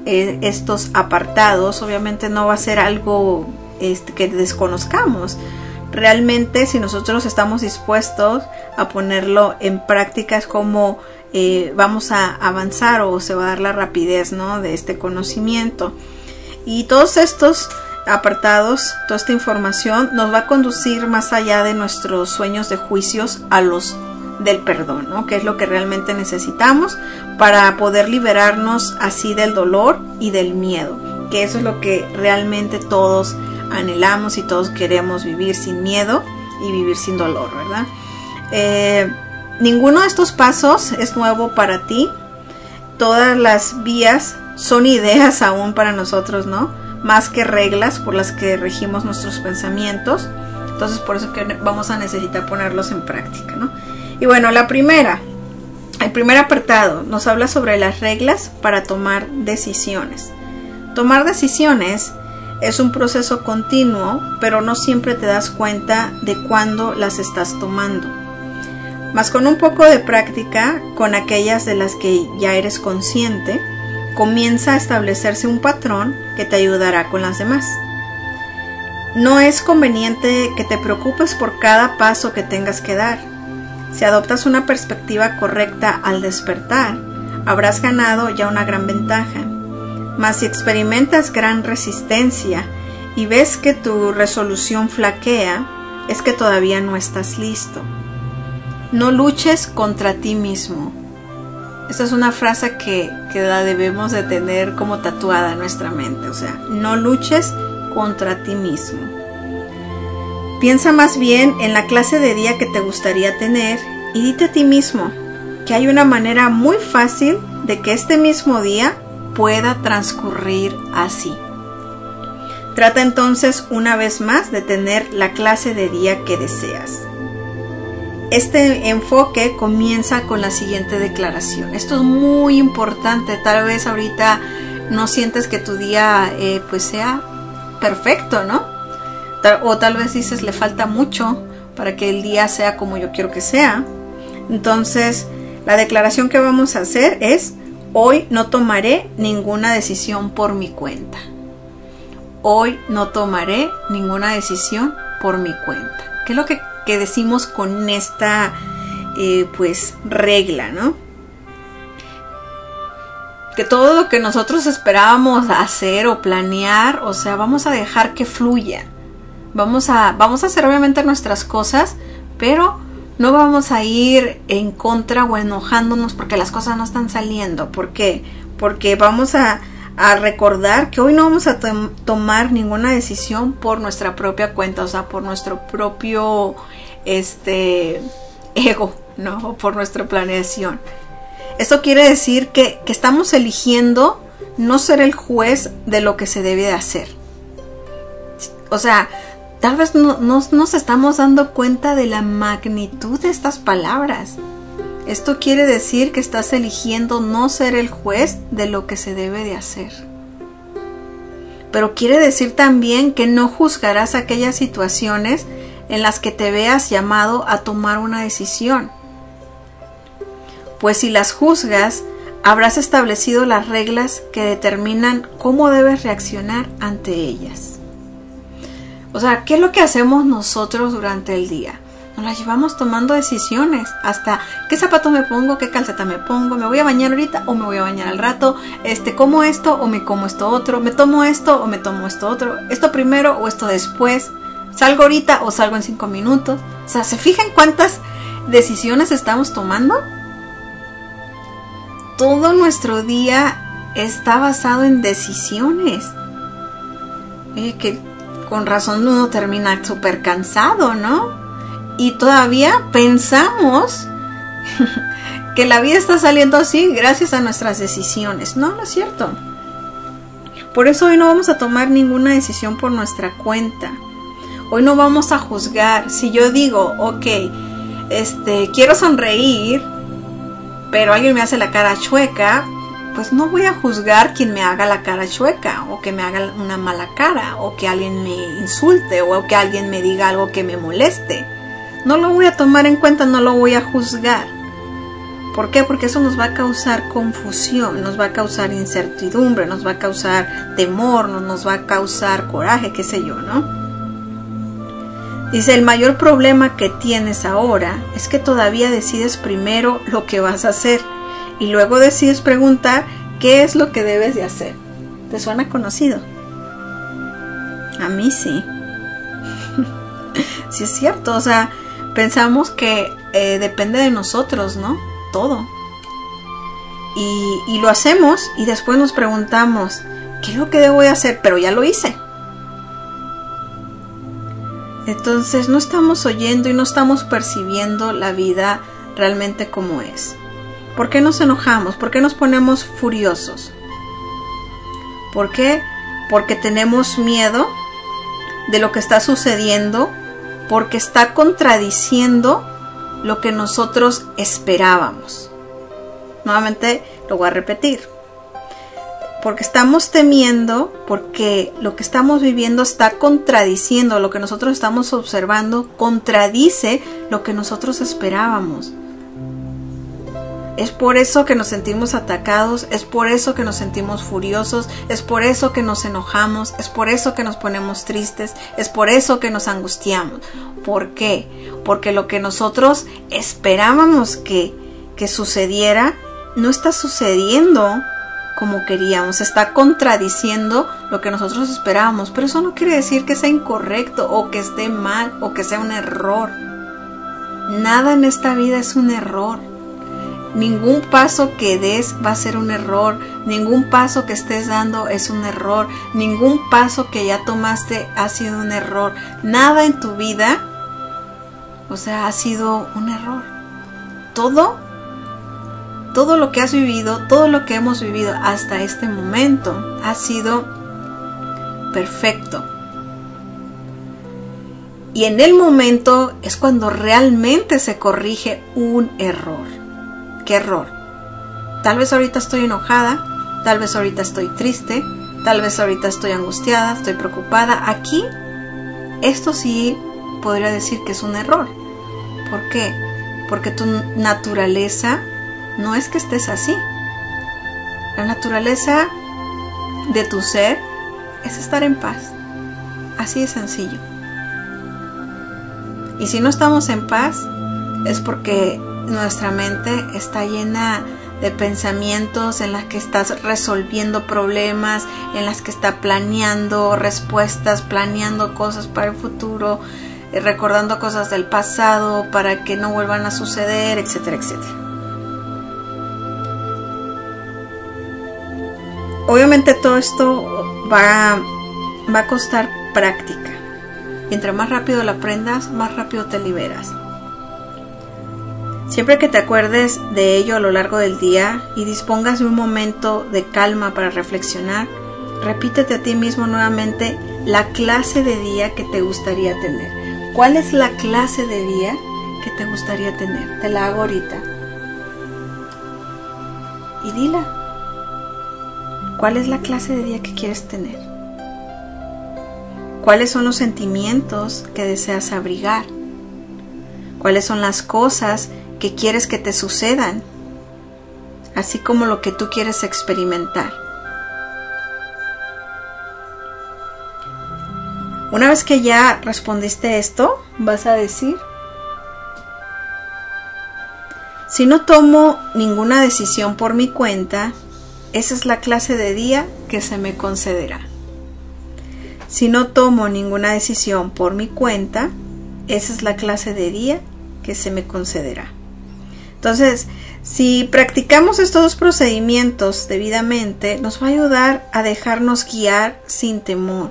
D: eh, estos apartados, obviamente no va a ser algo este, que desconozcamos. Realmente, si nosotros estamos dispuestos a ponerlo en práctica, es como eh, vamos a avanzar o se va a dar la rapidez, ¿no?, de este conocimiento. Y todos estos apartados, toda esta información nos va a conducir más allá de nuestros sueños de juicios a los del perdón, ¿no?, que es lo que realmente necesitamos para poder liberarnos así del dolor y del miedo, que eso es lo que realmente todos anhelamos y todos queremos, vivir sin miedo y vivir sin dolor, ¿verdad? Eh, ninguno de estos pasos es nuevo para ti. Todas las vías son ideas aún para nosotros, ¿no?, más que reglas por las que regimos nuestros pensamientos. Entonces por eso que vamos a necesitar ponerlos en práctica, ¿no? Y bueno, la primera, el primer apartado nos habla sobre las reglas para tomar decisiones. Tomar decisiones es un proceso continuo, pero no siempre te das cuenta de cuándo las estás tomando. Mas con un poco de práctica, con aquellas de las que ya eres consciente, comienza a establecerse un patrón que te ayudará con las demás. No es conveniente que te preocupes por cada paso que tengas que dar. Si adoptas una perspectiva correcta al despertar, habrás ganado ya una gran ventaja. Mas si experimentas gran resistencia y ves que tu resolución flaquea, es que todavía no estás listo. No luches contra ti mismo. Esta es una frase que, que la debemos de tener como tatuada en nuestra mente. O sea, no luches contra ti mismo. Piensa más bien en la clase de día que te gustaría tener y dite a ti mismo que hay una manera muy fácil de que este mismo día pueda transcurrir así. Trata entonces una vez más de tener la clase de día que deseas. Este enfoque comienza con la siguiente declaración. Esto es muy importante. Tal vez ahorita no sientes que tu día eh, pues sea perfecto, ¿no? Tal, o tal vez dices le falta mucho para que el día sea como yo quiero que sea. Entonces la declaración que vamos a hacer es: hoy no tomaré ninguna decisión por mi cuenta. Hoy no tomaré ninguna decisión por mi cuenta. ¿Qué es lo que, que decimos con esta eh, pues regla, ¿no? Que todo lo que nosotros esperábamos hacer o planear, o sea, vamos a dejar que fluya. Vamos a, vamos a hacer obviamente nuestras cosas, pero no vamos a ir en contra o enojándonos porque las cosas no están saliendo. ¿Por qué? Porque vamos a, a recordar que hoy no vamos a to- tomar ninguna decisión por nuestra propia cuenta, o sea, por nuestro propio este, ego, ¿no? O por nuestra planeación. Esto quiere decir que, que estamos eligiendo no ser el juez de lo que se debe de hacer. O sea, tal vez no, no nos estamos dando cuenta de la magnitud de estas palabras. Esto quiere decir que estás eligiendo no ser el juez de lo que se debe de hacer. Pero quiere decir también que no juzgarás aquellas situaciones en las que te veas llamado a tomar una decisión. Pues si las juzgas, habrás establecido las reglas que determinan cómo debes reaccionar ante ellas. O sea, ¿qué es lo que hacemos nosotros durante el día? Nos la llevamos tomando decisiones, hasta qué zapato me pongo, qué calceta me pongo, me voy a bañar ahorita o me voy a bañar al rato, este, como esto o me como esto otro, me tomo esto o me tomo esto otro, esto primero o esto después, salgo ahorita o salgo en cinco minutos. O sea, ¿se fijan cuántas decisiones estamos tomando? Todo nuestro día está basado en decisiones. Oye, que con razón uno termina súper cansado, ¿no? Y todavía pensamos que la vida está saliendo así gracias a nuestras decisiones. No, no es cierto. Por eso hoy no vamos a tomar ninguna decisión por nuestra cuenta. Hoy no vamos a juzgar. Si yo digo, ok, este, quiero sonreír, pero alguien me hace la cara chueca, pues no voy a juzgar quien me haga la cara chueca, o que me haga una mala cara, o que alguien me insulte, o que alguien me diga algo que me moleste. No lo voy a tomar en cuenta, no lo voy a juzgar, ¿Por qué? Porque eso nos va a causar confusión, nos va a causar incertidumbre, nos va a causar temor, nos, nos va a causar coraje, qué sé yo, ¿no? Dice, el mayor problema que tienes ahora es que todavía decides primero lo que vas a hacer y luego decides preguntar qué es lo que debes de hacer. ¿Te suena conocido? A mí sí. Sí es cierto, o sea, pensamos que eh, depende de nosotros, ¿no? Todo. Y, y lo hacemos y después nos preguntamos, ¿qué es lo que debo de hacer? Pero ya lo hice. Entonces no estamos oyendo y no estamos percibiendo la vida realmente como es. ¿Por qué nos enojamos? ¿Por qué nos ponemos furiosos? ¿Por qué? Porque tenemos miedo de lo que está sucediendo, porque está contradiciendo lo que nosotros esperábamos. Nuevamente lo voy a repetir. Porque estamos temiendo, porque lo que estamos viviendo está contradiciendo, lo que nosotros estamos observando contradice lo que nosotros esperábamos. Es por eso que nos sentimos atacados, es por eso que nos sentimos furiosos, es por eso que nos enojamos, es por eso que nos ponemos tristes, es por eso que nos angustiamos. ¿Por qué? Porque lo que nosotros esperábamos que, que sucediera no está sucediendo como queríamos, está contradiciendo lo que nosotros esperábamos, pero eso no quiere decir que sea incorrecto o que esté mal o que sea un error. Nada en esta vida es un error. Ningún paso que des va a ser un error, ningún paso que estés dando es un error, ningún paso que ya tomaste ha sido un error. Nada en tu vida, o sea, ha sido un error. Todo, todo lo que has vivido, todo lo que hemos vivido hasta este momento ha sido perfecto. Y en el momento es cuando realmente se corrige un error. ¿Qué error? Tal vez ahorita estoy enojada, tal vez ahorita estoy triste, tal vez ahorita estoy angustiada, estoy preocupada. Aquí, esto sí podría decir que es un error. ¿Por qué? Porque tu naturaleza no es que estés así. La naturaleza de tu ser es estar en paz. Así de sencillo. Y si no estamos en paz, es porque nuestra mente está llena de pensamientos en las que estás resolviendo problemas, en las que está planeando respuestas, planeando cosas para el futuro, recordando cosas del pasado para que no vuelvan a suceder, etcétera, etcétera. Obviamente todo esto va, va a costar práctica. Y entre más rápido la aprendas, más rápido te liberas. Siempre que te acuerdes de ello a lo largo del día y dispongas de un momento de calma para reflexionar, repítete a ti mismo nuevamente la clase de día que te gustaría tener. ¿Cuál es la clase de día que te gustaría tener? Te la hago ahorita. Y dila. ¿Cuál es la clase de día que quieres tener? ¿Cuáles son los sentimientos que deseas abrigar? ¿Cuáles son las cosas que quieres que te sucedan? Así como lo que tú quieres experimentar. Una vez que ya respondiste esto, vas a decir: si no tomo ninguna decisión por mi cuenta, esa es la clase de día que se me concederá. Si no tomo ninguna decisión por mi cuenta, esa es la clase de día que se me concederá. Entonces, si practicamos estos dos procedimientos debidamente, nos va a ayudar a dejarnos guiar sin temor.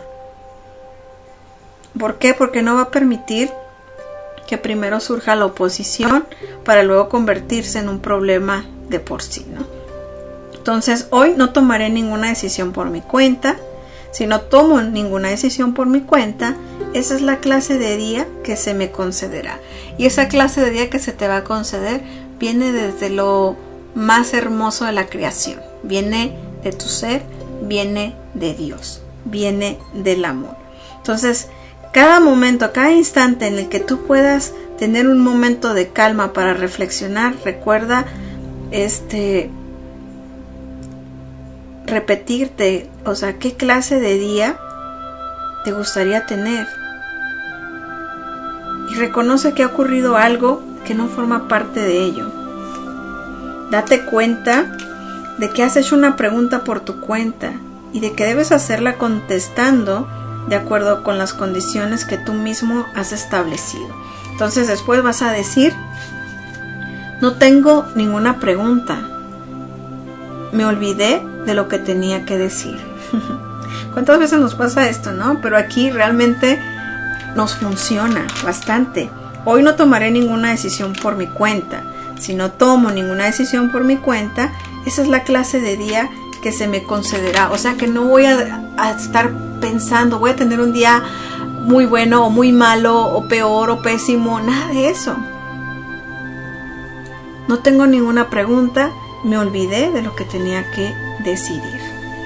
D: ¿Por qué? Porque no va a permitir que primero surja la oposición para luego convertirse en un problema de por sí, ¿no? Entonces, hoy no tomaré ninguna decisión por mi cuenta. Si no tomo ninguna decisión por mi cuenta, esa es la clase de día que se me concederá. Y esa clase de día que se te va a conceder viene desde lo más hermoso de la creación. Viene de tu ser, viene de Dios, viene del amor. Entonces, cada momento, cada instante en el que tú puedas tener un momento de calma para reflexionar, recuerda este repetirte, o sea, qué clase de día te gustaría tener. Y reconoce que ha ocurrido algo que no forma parte de ello. Date cuenta de que has hecho una pregunta por tu cuenta y de que debes hacerla contestando de acuerdo con las condiciones que tú mismo has establecido. Entonces después vas a decir: no tengo ninguna pregunta. Me olvidé de lo que tenía que decir. ¿Cuántas veces nos pasa esto, no? Pero aquí realmente nos funciona bastante. Hoy no tomaré ninguna decisión por mi cuenta. Si no tomo ninguna decisión por mi cuenta, esa es la clase de día que se me concederá. O sea que no voy a, a estar pensando, voy a tener un día muy bueno o muy malo o peor o pésimo. Nada de eso. No tengo ninguna pregunta. Me olvidé de lo que tenía que decidir.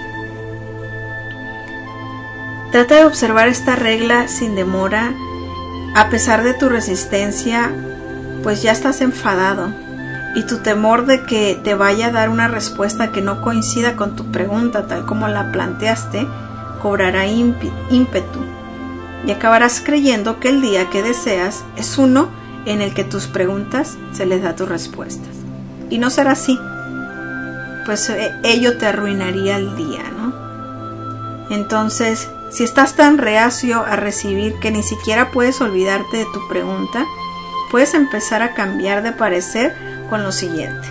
D: Trata de observar esta regla sin demora. A pesar de tu resistencia, pues ya estás enfadado, y tu temor de que te vaya a dar una respuesta que no coincida con tu pregunta tal como la planteaste, cobrará ímpetu, y acabarás creyendo que el día que deseas es uno en el que tus preguntas se les da tus respuestas. Y no será así, pues ello te arruinaría el día, ¿no? Entonces, si estás tan reacio a recibir que ni siquiera puedes olvidarte de tu pregunta, puedes empezar a cambiar de parecer con lo siguiente: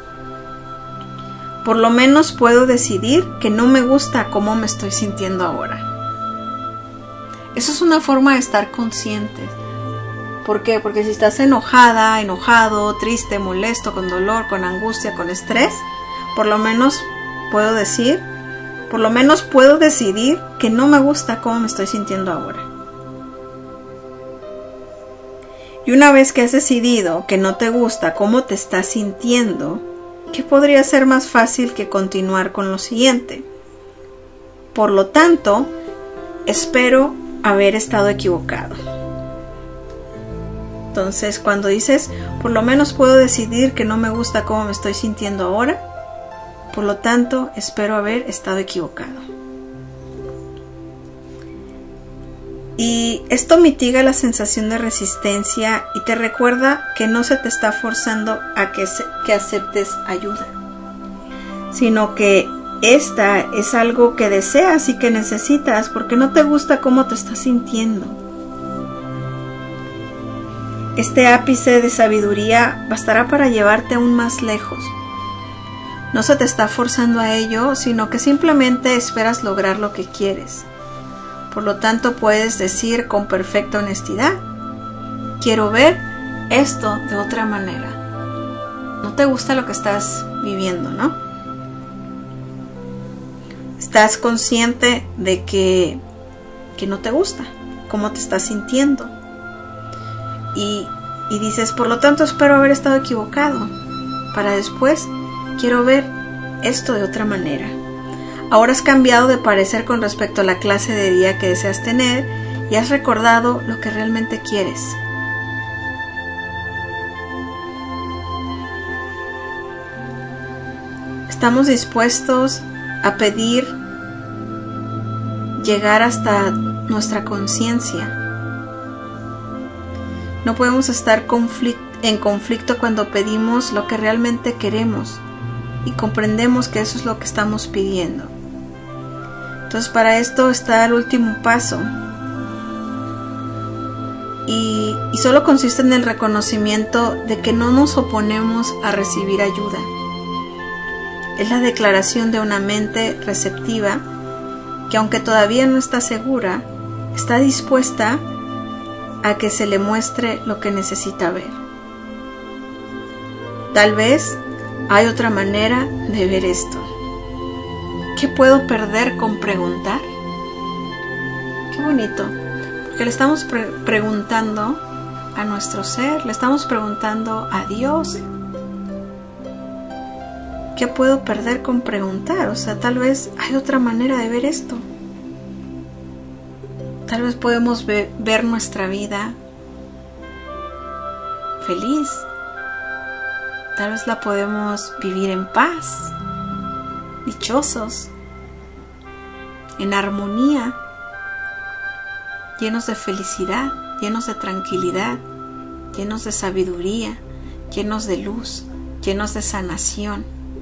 D: por lo menos puedo decidir que no me gusta cómo me estoy sintiendo ahora. Eso es una forma de estar consciente. ¿Por qué? Porque si estás enojada, enojado, triste, molesto, con dolor, con angustia, con estrés, por lo menos puedo decir, por lo menos puedo decidir que no me gusta cómo me estoy sintiendo ahora. Y una vez que has decidido que no te gusta cómo te estás sintiendo, ¿qué podría ser más fácil que continuar con lo siguiente? Por lo tanto, espero haber estado equivocado. Entonces, cuando dices, por lo menos puedo decidir que no me gusta cómo me estoy sintiendo ahora, por lo tanto, espero haber estado equivocado. Y esto mitiga la sensación de resistencia y te recuerda que no se te está forzando a que, se, que aceptes ayuda, sino que esta es algo que deseas y que necesitas porque no te gusta cómo te estás sintiendo. Este ápice de sabiduría bastará para llevarte aún más lejos. No se te está forzando a ello, sino que simplemente esperas lograr lo que quieres. Por lo tanto, puedes decir con perfecta honestidad: quiero ver esto de otra manera. No te gusta lo que estás viviendo, ¿no? Estás consciente de que, que no te gusta cómo te estás sintiendo. Y, y dices, por lo tanto, espero haber estado equivocado. Para después, quiero ver esto de otra manera. Ahora has cambiado de parecer con respecto a la clase de día que deseas tener y has recordado lo que realmente quieres. Estamos dispuestos a pedir llegar hasta nuestra conciencia. No podemos estar conflict- en conflicto cuando pedimos lo que realmente queremos y comprendemos que eso es lo que estamos pidiendo. Entonces, para esto está el último paso. Y, y solo consiste en el reconocimiento de que no nos oponemos a recibir ayuda. Es la declaración de una mente receptiva que, aunque todavía no está segura, está dispuesta a que se le muestre lo que necesita ver. Tal vez hay otra manera de ver esto. ¿Qué puedo perder con preguntar? Qué bonito, porque le estamos pre- preguntando a nuestro ser, le estamos preguntando a Dios. ¿Qué puedo perder con preguntar? O sea, tal vez hay otra manera de ver esto. Tal vez podemos ve- ver nuestra vida feliz, tal vez la podemos vivir en paz, dichosos, en armonía, llenos de felicidad, llenos de tranquilidad, llenos de sabiduría, llenos de luz, llenos de sanación.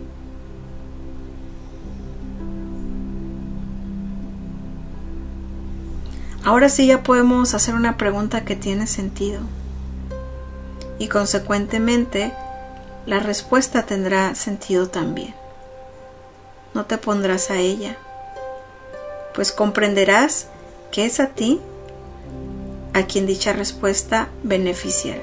D: Ahora sí ya podemos hacer una pregunta que tiene sentido y consecuentemente la respuesta tendrá sentido también. No te pondrás a ella, pues comprenderás que es a ti a quien dicha respuesta beneficiará.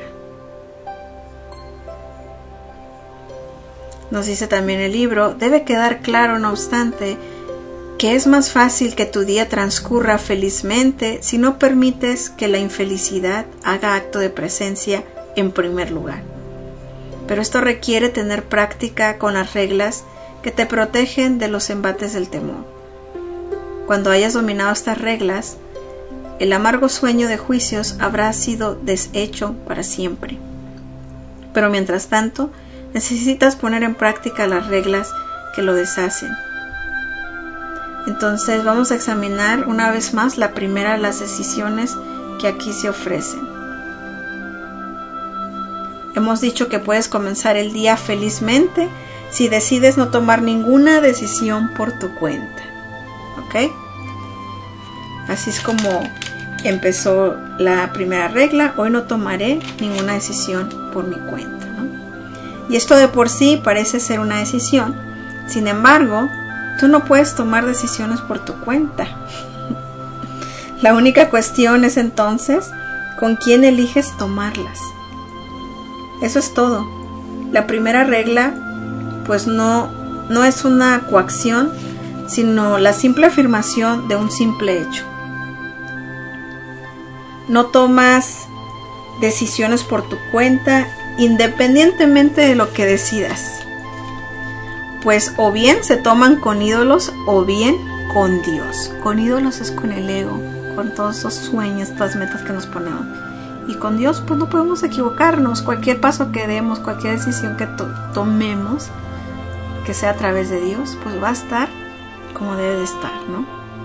D: Nos dice también el libro, debe quedar claro, no obstante, que es más fácil que tu día transcurra felizmente si no permites que la infelicidad haga acto de presencia en primer lugar. Pero esto requiere tener práctica con las reglas que te protegen de los embates del temor. Cuando hayas dominado estas reglas, el amargo sueño de juicios habrá sido deshecho para siempre. Pero mientras tanto, necesitas poner en práctica las reglas que lo deshacen. Entonces vamos a examinar una vez más la primera de las decisiones que aquí se ofrecen. Hemos dicho que puedes comenzar el día felizmente si decides no tomar ninguna decisión por tu cuenta. ¿Ok? Así es como empezó la primera regla. Hoy no tomaré ninguna decisión por mi cuenta, ¿no? Y esto de por sí parece ser una decisión. Sin embargo, tú no puedes tomar decisiones por tu cuenta. La única cuestión es entonces con quién eliges tomarlas. Eso es todo. La primera regla pues no, no es una coacción, sino la simple afirmación de un simple hecho. No tomas decisiones por tu cuenta independientemente de lo que decidas. Pues o bien se toman con ídolos o bien con Dios. Con ídolos es con el ego, con todos esos sueños, estas metas que nos ponemos. Y con Dios pues no podemos equivocarnos. Cualquier paso que demos, cualquier decisión que to- tomemos, que sea a través de Dios, pues va a estar como debe de estar, ¿no?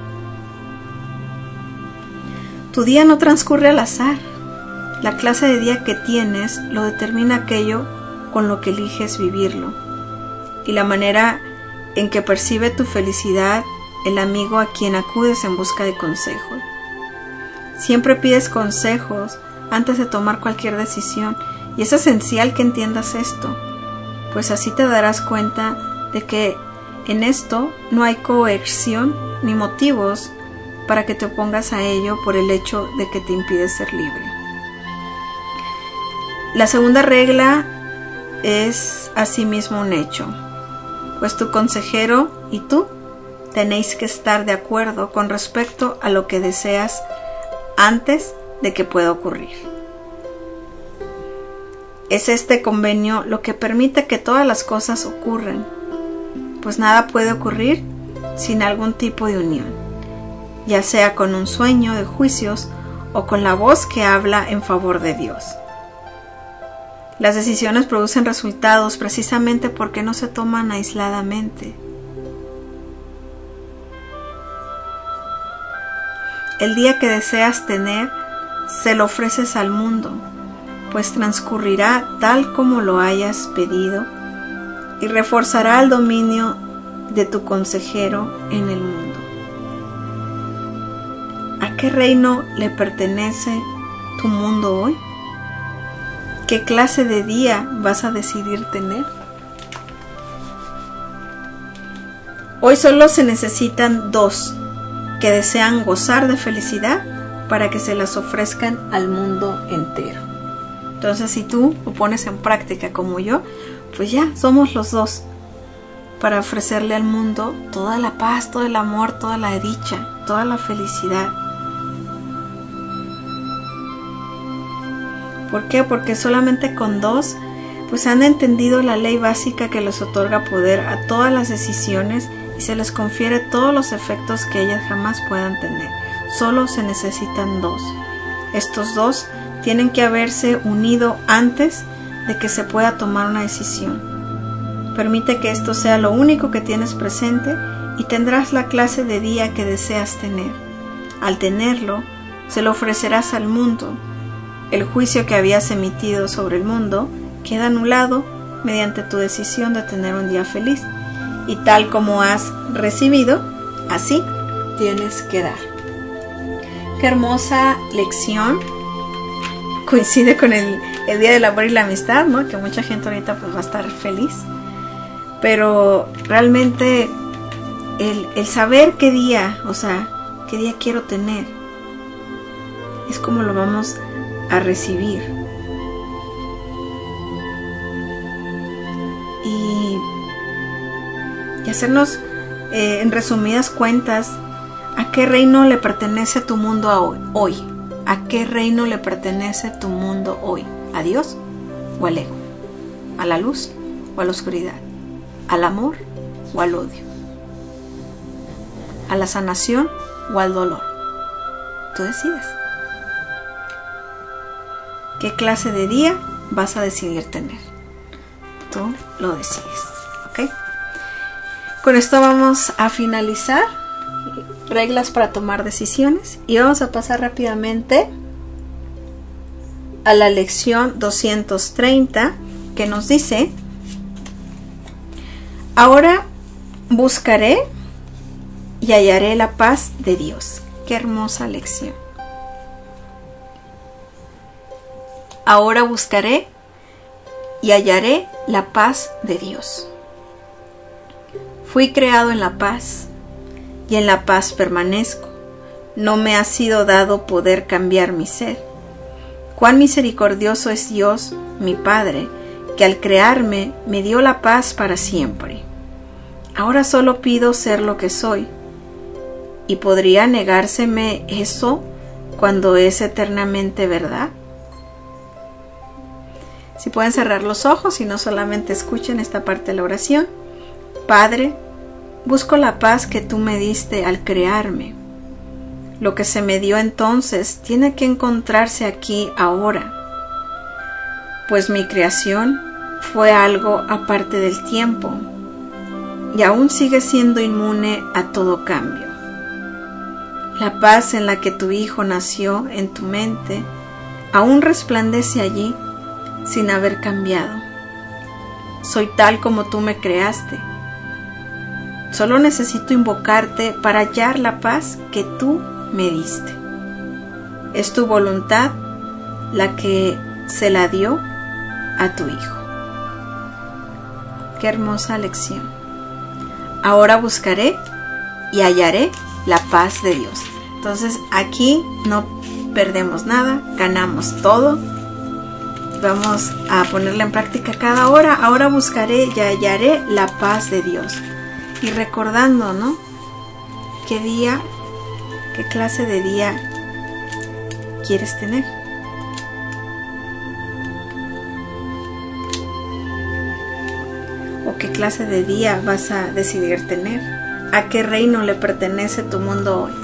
D: Tu día no transcurre al azar. La clase de día que tienes lo determina aquello con lo que eliges vivirlo. Y la manera en que percibe tu felicidad el amigo a quien acudes en busca de consejos. Siempre pides consejos antes de tomar cualquier decisión, y es esencial que entiendas esto, pues así te darás cuenta de que en esto no hay coerción ni motivos para que te opongas a ello por el hecho de que te impide ser libre. La segunda regla es asimismo un hecho, pues tu consejero y tú tenéis que estar de acuerdo con respecto a lo que deseas antes de que pueda ocurrir. Es este convenio lo que permite que todas las cosas ocurran, pues nada puede ocurrir sin algún tipo de unión, ya sea con un sueño de juicios o con la voz que habla en favor de Dios. Las decisiones producen resultados precisamente porque no se toman aisladamente. El día que deseas tener, se lo ofreces al mundo, pues transcurrirá tal como lo hayas pedido y reforzará el dominio de tu consejero en el mundo. ¿A qué reino le pertenece tu mundo hoy? ¿Qué clase de día vas a decidir tener? Hoy solo se necesitan dos que desean gozar de felicidad para que se las ofrezcan al mundo entero. Entonces, si tú lo pones en práctica como yo, pues ya somos los dos para ofrecerle al mundo toda la paz, todo el amor, toda la dicha, toda la felicidad. ¿Por qué? Porque solamente con dos pues han entendido la ley básica que les otorga poder a todas las decisiones y se les confiere todos los efectos que ellas jamás puedan tener. Solo se necesitan dos. Estos dos tienen que haberse unido antes
M: de que se pueda tomar una decisión. Permite que esto sea lo único que tienes presente y tendrás la clase de día que deseas tener. Al tenerlo, se lo ofrecerás al mundo. El juicio que habías emitido sobre el mundo queda anulado mediante tu decisión de tener un día feliz. Y tal como has recibido, así tienes que dar. Qué hermosa lección. Coincide con el, el Día del Amor y la Amistad, ¿no? Que mucha gente ahorita pues va a estar feliz. Pero realmente el, el saber qué día, o sea, qué día quiero tener, es como lo vamos a recibir. Y, y hacernos, eh, en resumidas cuentas, ¿a qué reino le pertenece tu mundo a hoy? hoy? ¿A qué reino le pertenece tu mundo hoy? ¿A Dios o al ego? ¿A la luz o a la oscuridad? ¿Al amor o al odio? ¿A la sanación o al dolor? Tú decides. ¿Qué clase de día vas a decidir tener? Tú lo decides, ¿ok? Con esto vamos a finalizar. Reglas para tomar decisiones. Y vamos a pasar rápidamente a la lección doscientos treinta, que nos dice: ahora buscaré y hallaré la paz de Dios. Qué hermosa lección. Ahora buscaré y hallaré la paz de Dios. Fui creado en la paz y en la paz permanezco. No me ha sido dado poder cambiar mi ser. Cuán misericordioso es Dios, mi Padre, que al crearme me dio la paz para siempre. Ahora solo pido ser lo que soy. ¿Y podría negárseme eso cuando es eternamente verdad? Si pueden cerrar los ojos y no solamente escuchen esta parte de la oración. Padre, busco la paz que tú me diste al crearme. Lo que se me dio entonces tiene que encontrarse aquí ahora, pues mi creación fue algo aparte del tiempo y aún sigue siendo inmune a todo cambio. La paz en la que tu Hijo nació en tu mente aún resplandece allí sin haber cambiado. Soy tal como tú me creaste. Solo necesito invocarte para hallar la paz que tú me diste. Es tu voluntad la que se la dio a tu Hijo. Qué hermosa lección. Ahora buscaré y hallaré la paz de Dios. Entonces aquí no perdemos nada, ganamos todo. Vamos a ponerla en práctica cada hora. Ahora buscaré y hallaré la paz de Dios. Y recordando, ¿no? ¿Qué día, qué clase de día quieres tener? ¿O qué clase de día vas a decidir tener? ¿A qué reino le pertenece tu mundo hoy?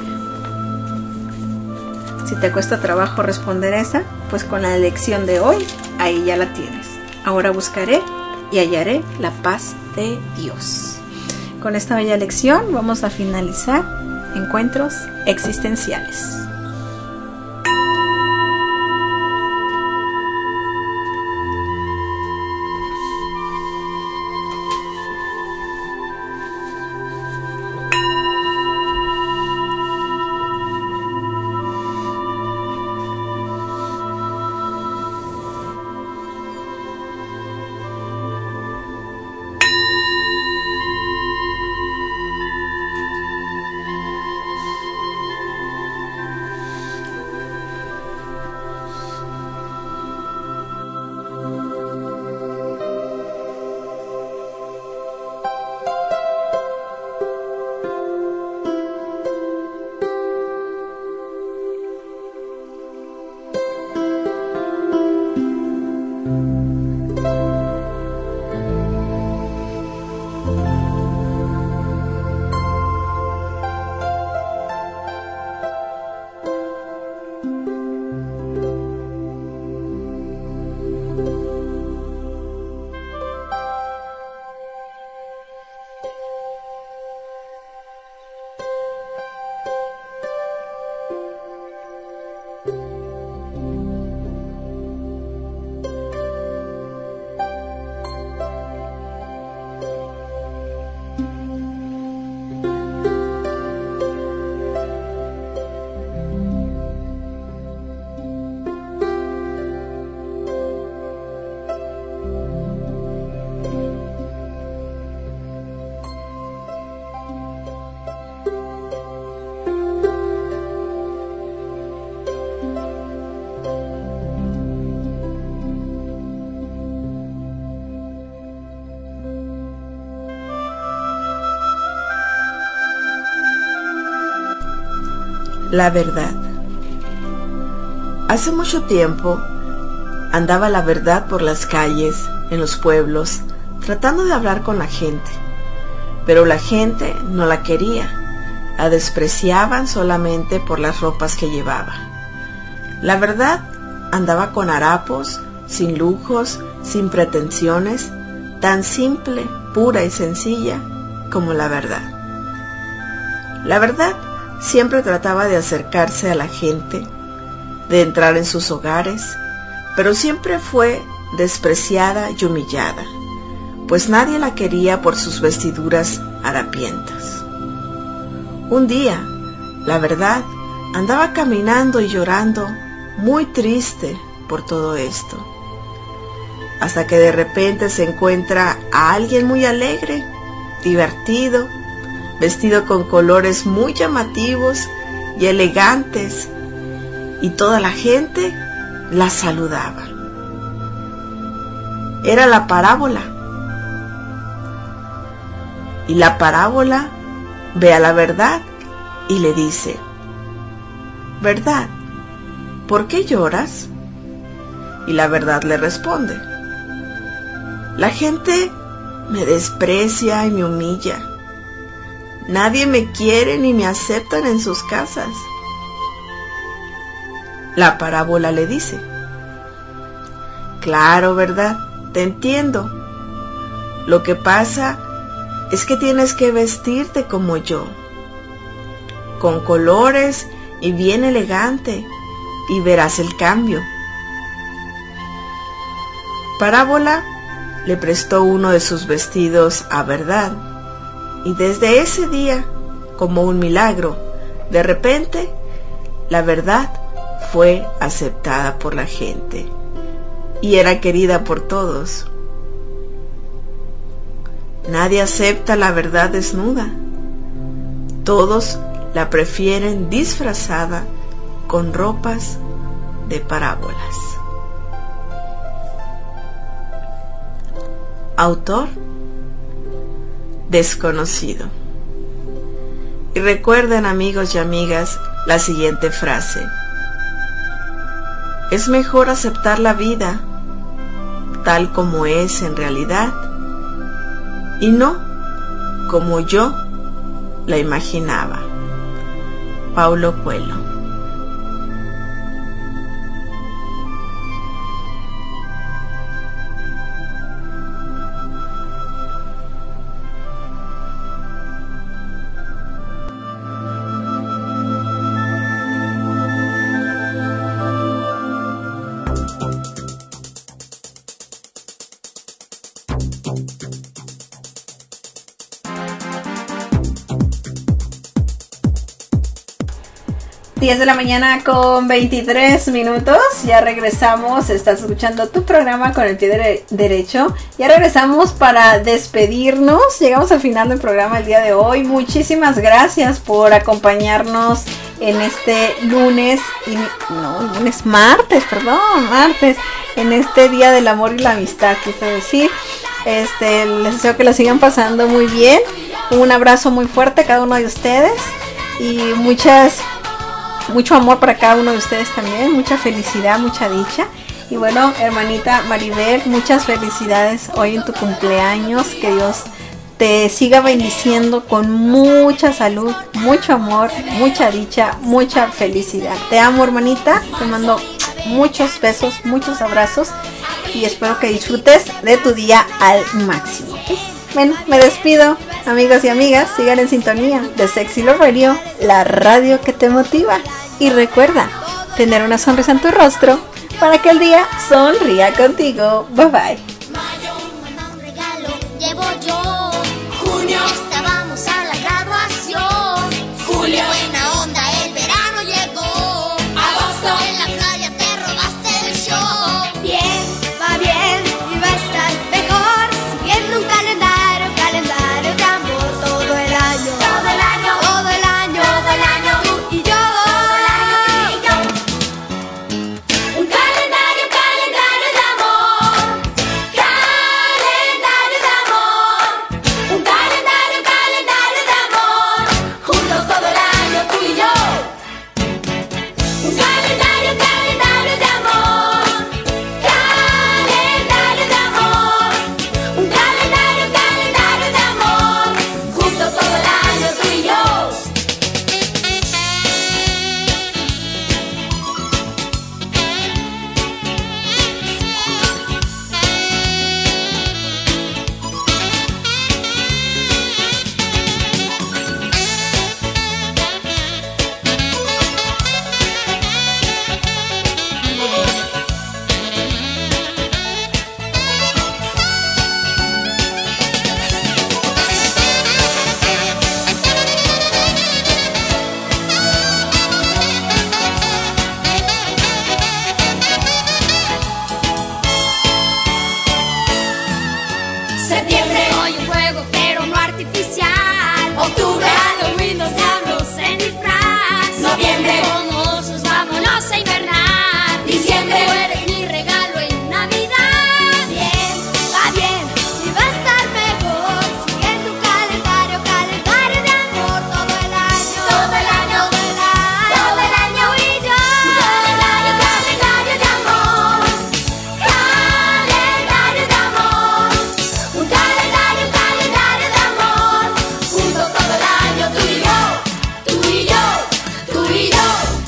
M: Si te cuesta trabajo responder esa, pues con la lección de hoy, ahí ya la tienes. Ahora buscaré y hallaré la paz de Dios. Con esta bella lección vamos a finalizar Encuentros Existenciales.
H: La verdad. Hace mucho tiempo andaba la verdad por las calles, en los pueblos, tratando de hablar con la gente, pero la gente no la quería, la despreciaban solamente por las ropas que llevaba. La verdad andaba con harapos, sin lujos, sin pretensiones, tan simple, pura y sencilla como la verdad. La verdad siempre trataba de acercarse a la gente, de entrar en sus hogares, pero siempre fue despreciada y humillada, pues nadie la quería por sus vestiduras harapientas. Un día, la verdad andaba caminando y llorando, muy triste por todo esto, hasta que de repente se encuentra a alguien muy alegre, divertido, vestido con colores muy llamativos y elegantes, y toda la gente la saludaba. Era la parábola. Y la parábola ve a la verdad y le dice: ¿verdad? ¿Por qué lloras? Y la verdad le responde: la gente me desprecia y me humilla. Nadie me quiere ni me aceptan en sus casas. La parábola le dice: claro, ¿verdad? Te entiendo. Lo que pasa es que tienes que vestirte como yo, con colores y bien elegante, y verás el cambio. Parábola le prestó uno de sus vestidos a verdad, y desde ese día, como un milagro, de repente, la verdad fue aceptada por la gente y era querida por todos. Nadie acepta la verdad desnuda. Todos la prefieren disfrazada con ropas de parábolas. Autor desconocido. Y recuerden, amigos y amigas, la siguiente frase: es mejor aceptar la vida tal como es en realidad y no como yo la imaginaba. Paulo Coelho.
D: diez de la mañana con veintitrés minutos, ya regresamos, estás escuchando tu programa con el pie dere- derecho, ya regresamos para despedirnos, llegamos al final del programa el día de hoy. Muchísimas gracias por acompañarnos en este lunes, y, no, lunes, martes, perdón, martes, en este día del amor y la amistad, quise decir. Este, les deseo que lo sigan pasando muy bien, un abrazo muy fuerte a cada uno de ustedes y muchas mucho amor para cada uno de ustedes también, mucha felicidad, mucha dicha. Y bueno, hermanita Maribel, muchas felicidades hoy en tu cumpleaños, que Dios te siga bendiciendo con mucha salud, mucho amor, mucha dicha, mucha felicidad. Te amo, hermanita, te mando muchos besos, muchos abrazos y espero que disfrutes de tu día al máximo. Bueno, me despido, amigos y amigas, sigan en sintonía de Sexy Love Radio, la radio que te motiva. Y recuerda, tener una sonrisa en tu rostro para que el día sonría contigo. Bye bye.